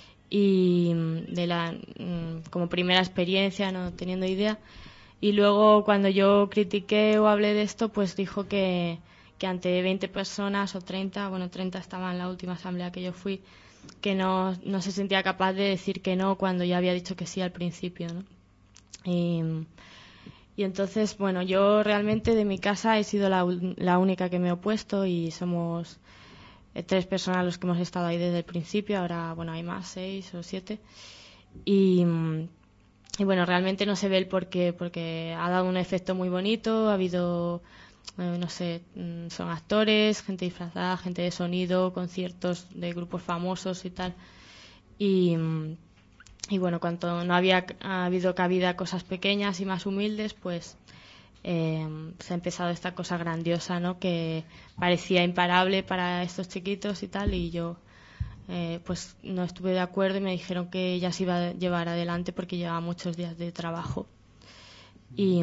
O: Y mm, de la mm, como primera experiencia, no teniendo idea. Y luego cuando yo critiqué o hablé de esto, pues dijo que, que ante veinte personas o treinta, bueno, treinta estaban en la última asamblea que yo fui, que no, no se sentía capaz de decir que no cuando ya había dicho que sí al principio, ¿no? Y, y entonces, bueno, yo realmente de mi casa he sido la, ul- la única que me he opuesto, y somos eh, tres personas los que hemos estado ahí desde el principio. Ahora, bueno, hay más, seis o siete. Y, mm, y bueno, realmente no se ve el porqué, porque ha dado un efecto muy bonito. Ha habido, eh, no sé, mm, son actores, gente disfrazada, gente de sonido, conciertos de grupos famosos y tal. Y, mm, y bueno, cuando no había ha habido cabida a cosas pequeñas y más humildes, pues eh, se ha empezado esta cosa grandiosa, ¿no? Que parecía imparable para estos chiquitos y tal, y yo eh, pues no estuve de acuerdo, y me dijeron que ya se iba a llevar adelante porque llevaba muchos días de trabajo, y,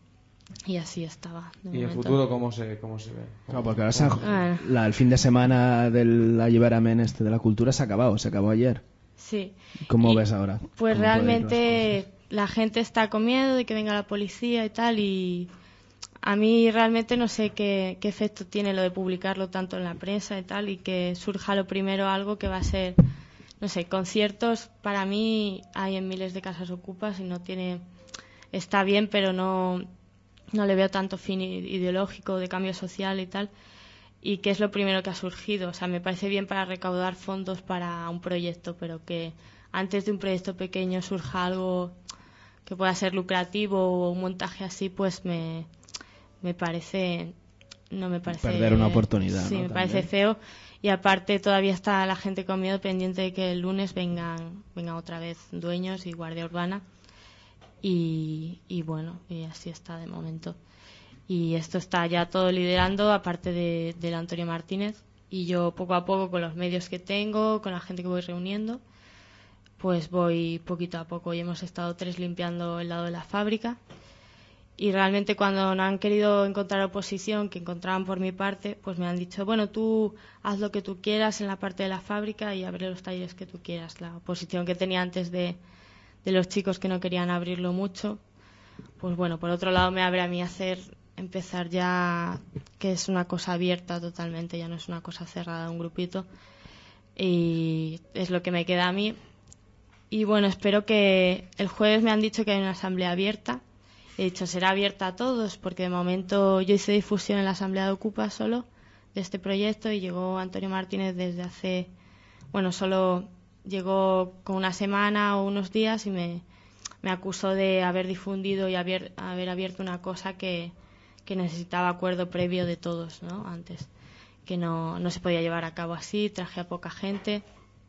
O: y así estaba de
B: I el
O: momento.
B: futuro com se, com se ve?
C: No, porque ahora se ha-
O: Ah.
C: la- el fin de semana del alliberament este de la cultura se ha acabado, se acabó ayer.
O: Sí.
C: ¿Cómo
O: Y,
C: ves ahora?
O: Pues
C: ¿Cómo puede ir las
O: realmente la gente está con miedo de que venga la policía y tal, y a mí realmente no sé qué, qué efecto tiene lo de publicarlo tanto en la prensa y tal, y que surja lo primero algo que va a ser, no sé, conciertos. Para mí hay en miles de casas ocupas y no tiene, está bien, pero no, no le veo tanto fin i- ideológico de cambio social y tal. Y que es lo primero que ha surgido. O sea, me parece bien para recaudar fondos para un proyecto, pero que antes de un proyecto pequeño surja algo que pueda ser lucrativo, o un montaje así, pues me, me parece, no me parece...
C: Perder una oportunidad,
O: Sí,
C: ¿no?
O: me
C: También.
O: parece feo. Y aparte todavía está la gente con miedo, pendiente de que el lunes vengan, vengan otra vez dueños y guardia urbana. Y, y bueno, y así está de momento. Y esto está ya todo liderando, aparte de, del Antonio Martínez, y yo poco a poco, con los medios que tengo, con la gente que voy reuniendo, pues voy poquito a poco. Y hemos estado tres limpiando el lado de la fábrica, y realmente cuando no han querido encontrar oposición, que encontraban por mi parte, pues me han dicho, bueno, tú haz lo que tú quieras en la parte de la fábrica y abre los talleres que tú quieras. La oposición que tenía antes de, de los chicos que no querían abrirlo mucho, pues bueno, por otro lado me abre a mí hacer, empezar ya, que es una cosa abierta totalmente, ya no es una cosa cerrada, un grupito. y es lo que me queda a mí. Y bueno, espero que el jueves me han dicho que hay una asamblea abierta. He dicho, será abierta a todos, porque de momento yo hice difusión en la asamblea de Ocupa solo de este proyecto y llegó Antonio Martínez desde hace, bueno, solo llegó con una semana o unos días y me, me acusó de haber difundido y haber, haber abierto una cosa que, que necesitaba acuerdo previo de todos, ¿no? Antes, que no, no se podía llevar a cabo así, traje a poca gente.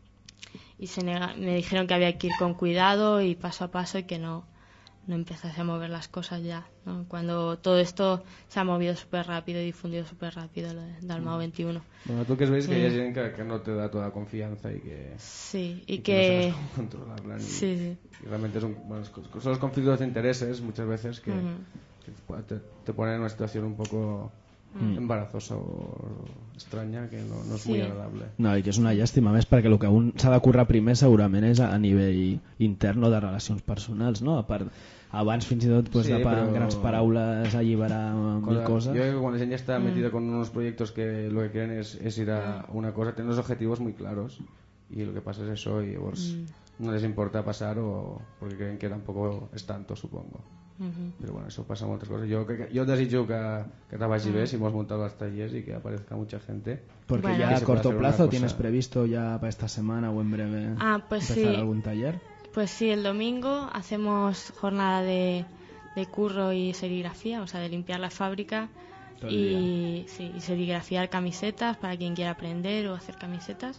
O: Y se nega, me dijeron que había que ir con cuidado y paso a paso y que no, no empezase a mover las cosas ya, ¿no? Cuando todo esto se ha movido súper rápido y difundido súper rápido, lo de Dalmau veintiuno.
B: Bueno, tú que ves
O: sí.
B: que hay gente que, que no te da toda confianza y que,
O: sí, y
B: y que,
O: que...
B: no sabes cómo controlarla. Ni,
O: sí, sí.
B: Y realmente son, bueno, son los conflictos de intereses muchas veces que,
O: uh-huh.
B: que te, te ponen en una situación un poco...
C: Mm.
B: embarazosa o estranya, que no, no és
C: Sí.
B: molt agradable.
C: No, i que és una llàstima més perquè el que un s'ha de currar primer segurament és a, a nivell intern o de relacions personals, no? A part, abans fins i tot pues,
B: Sí,
C: de pa,
B: però-
C: grans paraules alliberar mil
B: Cuando-
C: coses.
B: Yo creo que cuando la gente ya está
C: Mm.
B: metida con unos proyectos que lo que quieren es, es ir a una cosa, tienen los objetivos muy claros y lo que pasa es eso y pues,
O: Mm.
B: no les importa pasar o porque creen que tampoco es tanto, supongo.
O: Uh-huh.
B: Pero bueno, eso pasa en otras cosas. Yo, que, yo deseo que, que te vagi
C: Mm.
B: bé si hemos montado los talleres y que aparezca mucha gente.
C: Porque
O: Bueno.
C: ya
B: Que
C: a
B: se pueda
C: corto
B: hacer una
C: plazo
B: cosa-
C: tienes previsto ya para esta semana o en breve
O: Ah, pues
C: empezar
O: sí.
C: algún taller.
O: Pues sí, el domingo hacemos jornada de, de curro y serigrafía, o sea, de limpiar la fábrica
C: Todo el
O: y, sí, y serigrafiar camisetas para quien quiera aprender o hacer camisetas.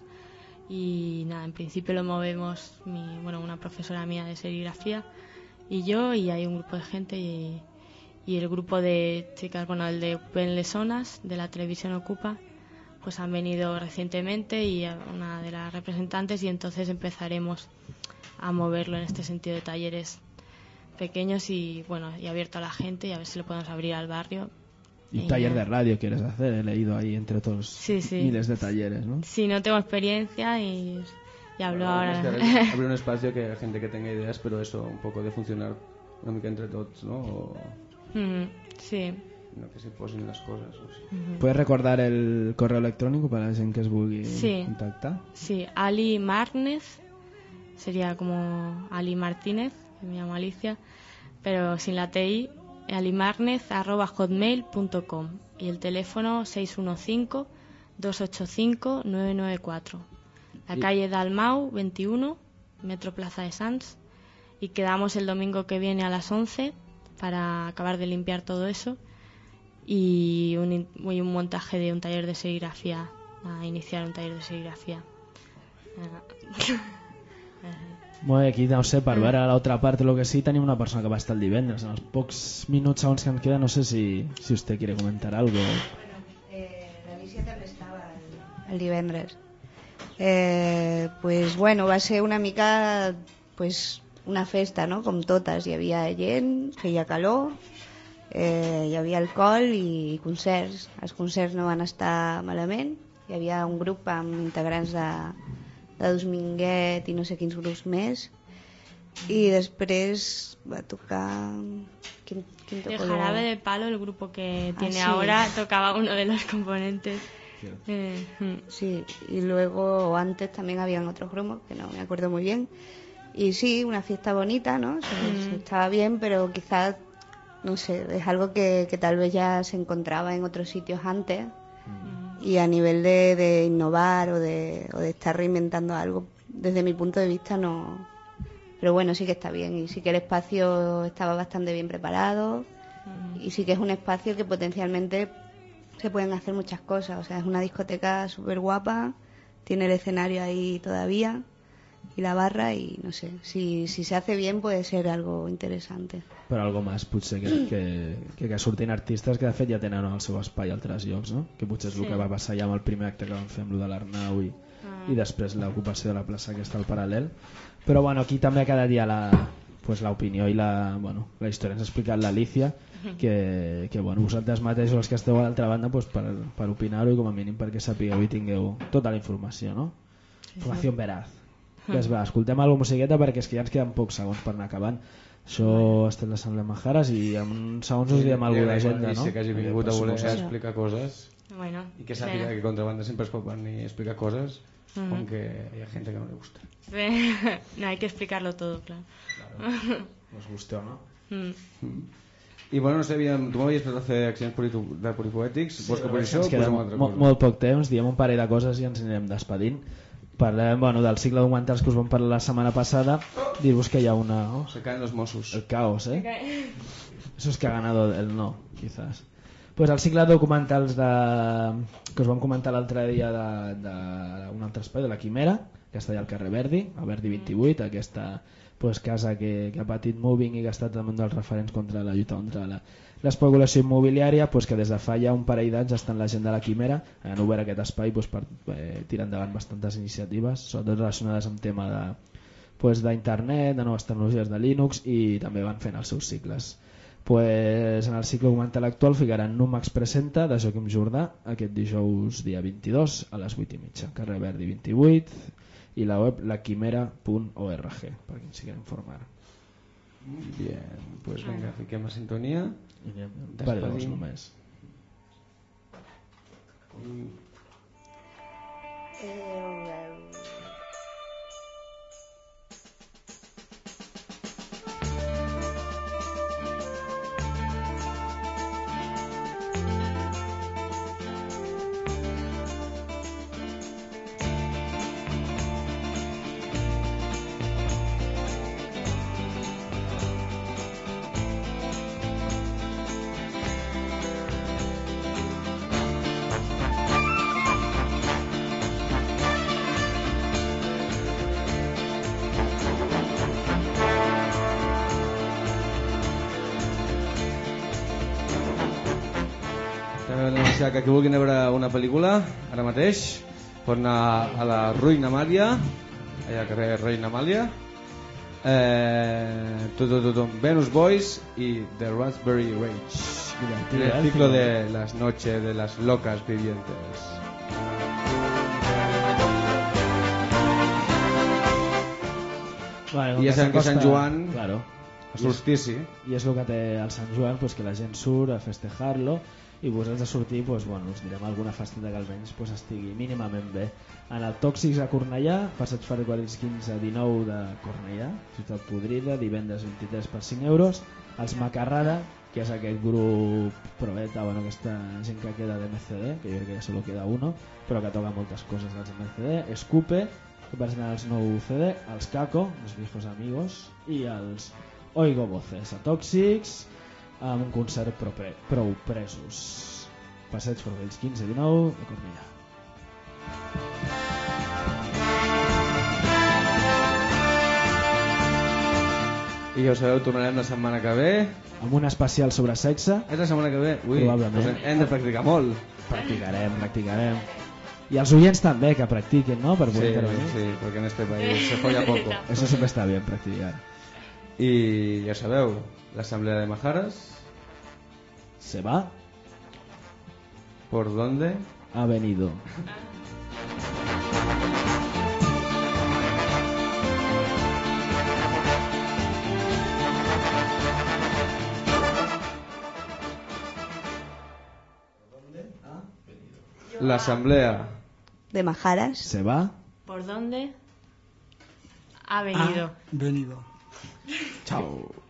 O: Y nada, en principio lo movemos mi, bueno, una profesora mía de serigrafía y yo, y hay un grupo de gente y, y el grupo de chicas, bueno, el de Ocupen Lesonas, de la televisión Ocupa, pues han venido recientemente y a- una de las representantes, y entonces empezaremos a moverlo en este sentido de talleres pequeños y bueno, y abierto a la gente, y a ver si lo podemos abrir al barrio.
C: Y
O: Y
C: taller
O: ya.
C: de radio quieres hacer, he leído ahí entre otros
O: Sí, sí.
C: miles de talleres, ¿no?
O: Sí, no tengo experiencia y, y hablo
B: Bueno,
O: ahora.
B: es que abrir un espacio que haya gente que tenga ideas, pero eso, un poco de funcionar una mica entre tots, ¿no? O
O: Ujú, sí.
B: no que se posen las cosas. O sí.
O: Ujú.
C: ¿Puedes recordar el correo electrónico para la gente que es vulgui
O: Sí.
C: contactar?
O: Sí, Ali Martínez, sería como Ali Martínez, que me llamo Alicia, pero sin la T I, alimarnez arroba hotmail punto com, y el teléfono seis uno cinco, dos ocho cinco, nueve nueve cuatro. La
C: Y-
O: calle Dalmau veintiuno, Metro Plaza de Sants, y quedamos el domingo que viene a las once para acabar de limpiar todo eso y un, in- y un montaje de un taller de serigrafía, a iniciar un taller de serigrafía.
C: Molt bé, aquí no sé, per
O: Mm.
C: veure a l'altra part el que sí, tenim una persona que va estar el divendres. En els pocs minuts segons que ens queda, no sé si, si usted quiere comentar algo.
G: Eh, l'Alicia també estava el, el divendres. Eh, pues bueno, va ser una mica pues, una festa, no? Com totes. Hi havia gent, feia calor, eh, hi havia alcohol i concerts. Els concerts no van estar malament. Hi havia un grup amb integrants de, de Dominguet i no sé quins grups més. I després va tocar... ¿Quién, quién tocó
O: El
G: luego?
O: Jarabe de Palo, el grupo que
G: Ah,
O: tiene
G: sí.
O: ahora, tocaba uno de los componentes. Eh,
G: Sí, y luego antes también habían otros grumos que no me acuerdo muy bien. Y sí, una fiesta bonita, ¿no? Se-
O: Mm.
G: se estaba bien, pero quizás, no sé, es algo que, que tal vez ya se encontraba en otros sitios antes. Y a nivel de, de innovar o de, o de estar reinventando algo, desde mi punto de vista no. Pero bueno, sí que está bien y sí que el espacio estaba bastante bien preparado y sí que es un espacio que potencialmente se pueden hacer muchas cosas. O sea, es una discoteca súper guapa, tiene el escenario ahí todavía y la barra y no sé, si, si se hace bien puede ser algo interesante.
C: Però algo més potser que, que, que, que surtin artistes que de fet ja tenen el seu espai a altres llocs, no? Que potser és el
O: Sí.
C: que va passar ja amb el primer acte que vam fer amb lo de l'Arnau i,
O: Ah.
C: i després l'ocupació de la plaça aquesta al paral·lel. Però bueno, aquí també ha quedat ja la, pues, l'opinió i la, bueno, la història ens ha explicat l'Alicia, que, que bueno, vosaltres mateixos els que esteu a l'altra banda pues, per, per opinar-ho i com a mínim perquè sapigueu i tingueu tota la informació, no? Informació veraz. Pues va, escoltem alguna musiqueta perquè és que ja ens queden pocs segons per anar acabant. Això està en l'Assemblea Majares i en uns segons us diem alguna
B: I
C: d'agenda, no?
B: que hagi vingut a
C: Per
B: voler
C: suposat.
B: explicar coses.
O: Bueno,
B: y que sàpiga
O: bueno.
B: que Contrabanda siempre es pot venir a explicar cosas,
O: Ujú.
B: aunque hay gente que no le gusta.
O: No, hay que explicarlo todo, claro.
B: Claro.
C: Nos guste o no.
O: Mm.
B: I bueno, no sé, aviam, tu m'havies per fer accidents politi- de polipoètics, vols que per això
C: Ens
B: o
C: queda
B: posem altra
C: mo-
B: cosa?
C: molt poc temps, diem un parell de coses i ens anirem despedint. Parlem bueno, del cicle de documentals que us vam parlar la setmana passada. Dir-vos que hi ha una... Oh,
B: se caen los Mossos.
C: El caos, ¿eh? Eso es que ha ganado el no, quizás. Pues el cicle de documentals de... que us vam comentar l'altre dia d'un altre espai, de la Quimera, que està allà al carrer Verdi, a Verdi vint-i-vuit, aquesta pues, casa que, que ha patit Moving i que ha estat també un dels referents contra la lluita contra la l'especulació immobiliària, pues, que des de fa ja un parell d'anys està en la gent de la Quimera, han obert aquest espai pues, per eh, tirar endavant bastantes iniciatives, sobretot relacionades amb tema de pues, d'internet, de noves tecnologies de Linux, i també van fent els seus cicles. Pues, en el cicle documental actual ficaran Numax Presenta de Joaquim Jordà aquest dijous dia vint-i-dos a les vuit i mitja, carrer Verdi vint-i-vuit, i la web laquimera punt org per qui ens sigui a informar.
B: Bien, pues venga, fiquem a sintonia.
C: Pareu-vos només.
B: anunciar que qui vulgui anar a veure una pel·lícula ara mateix pot anar a la Ruïna Amàlia, allà al carrer Reina Amàlia, eh, tot, tot, tot, Venus Boys i The Raspberry Rage, el ciclo de las noches de las locas vivientes.
C: Vale,
B: I ja sabem que Sant Joan,
C: claro,
B: solstici,
C: i és el que té el Sant Joan, pues, que la gent surt a festejar-lo, i vosaltres de sortir, pues, bueno, us direm alguna festeta que almenys pues, estigui mínimament bé. En el Tòxics a Cornellà, passeig Ferrocarrils quinze a dinou de Cornellà, Ciutat Podrida, divendres vint-i-tres per cinc euros. Els Macarrada, que és aquest grup proveta, bueno, aquesta gent que queda de M C D, que jo crec que ja solo queda uno, però que toca moltes coses dels M C D, Escupe, que presenten els nou C D, els Caco, els viejos amigos, i els Oigo Voces, a Tòxics, amb un concert prou, pre, prou presos. Passeig Ferrocarrils quinze a dinou de Cornellà.
B: I ja ho sabeu, tornarem la setmana que ve
C: amb un especial sobre sexe.
B: És la setmana que ve? Ui,
C: probablement.
B: Doncs hem de practicar molt.
C: Practicarem, practicarem. I els oients també, que practiquen, ¿no? Per
B: sí,
C: intervenir.
B: sí, perquè en este país se folla poco.
C: Eso siempre está bien, practicar.
B: I ja sabeu, l'assemblea de Majares
C: se va.
B: ¿Por dónde?
C: Ha venido.
B: La asamblea
G: de Majaras
C: se va.
O: ¿Por dónde? Ha venido.
D: Ha venido.
C: Chao.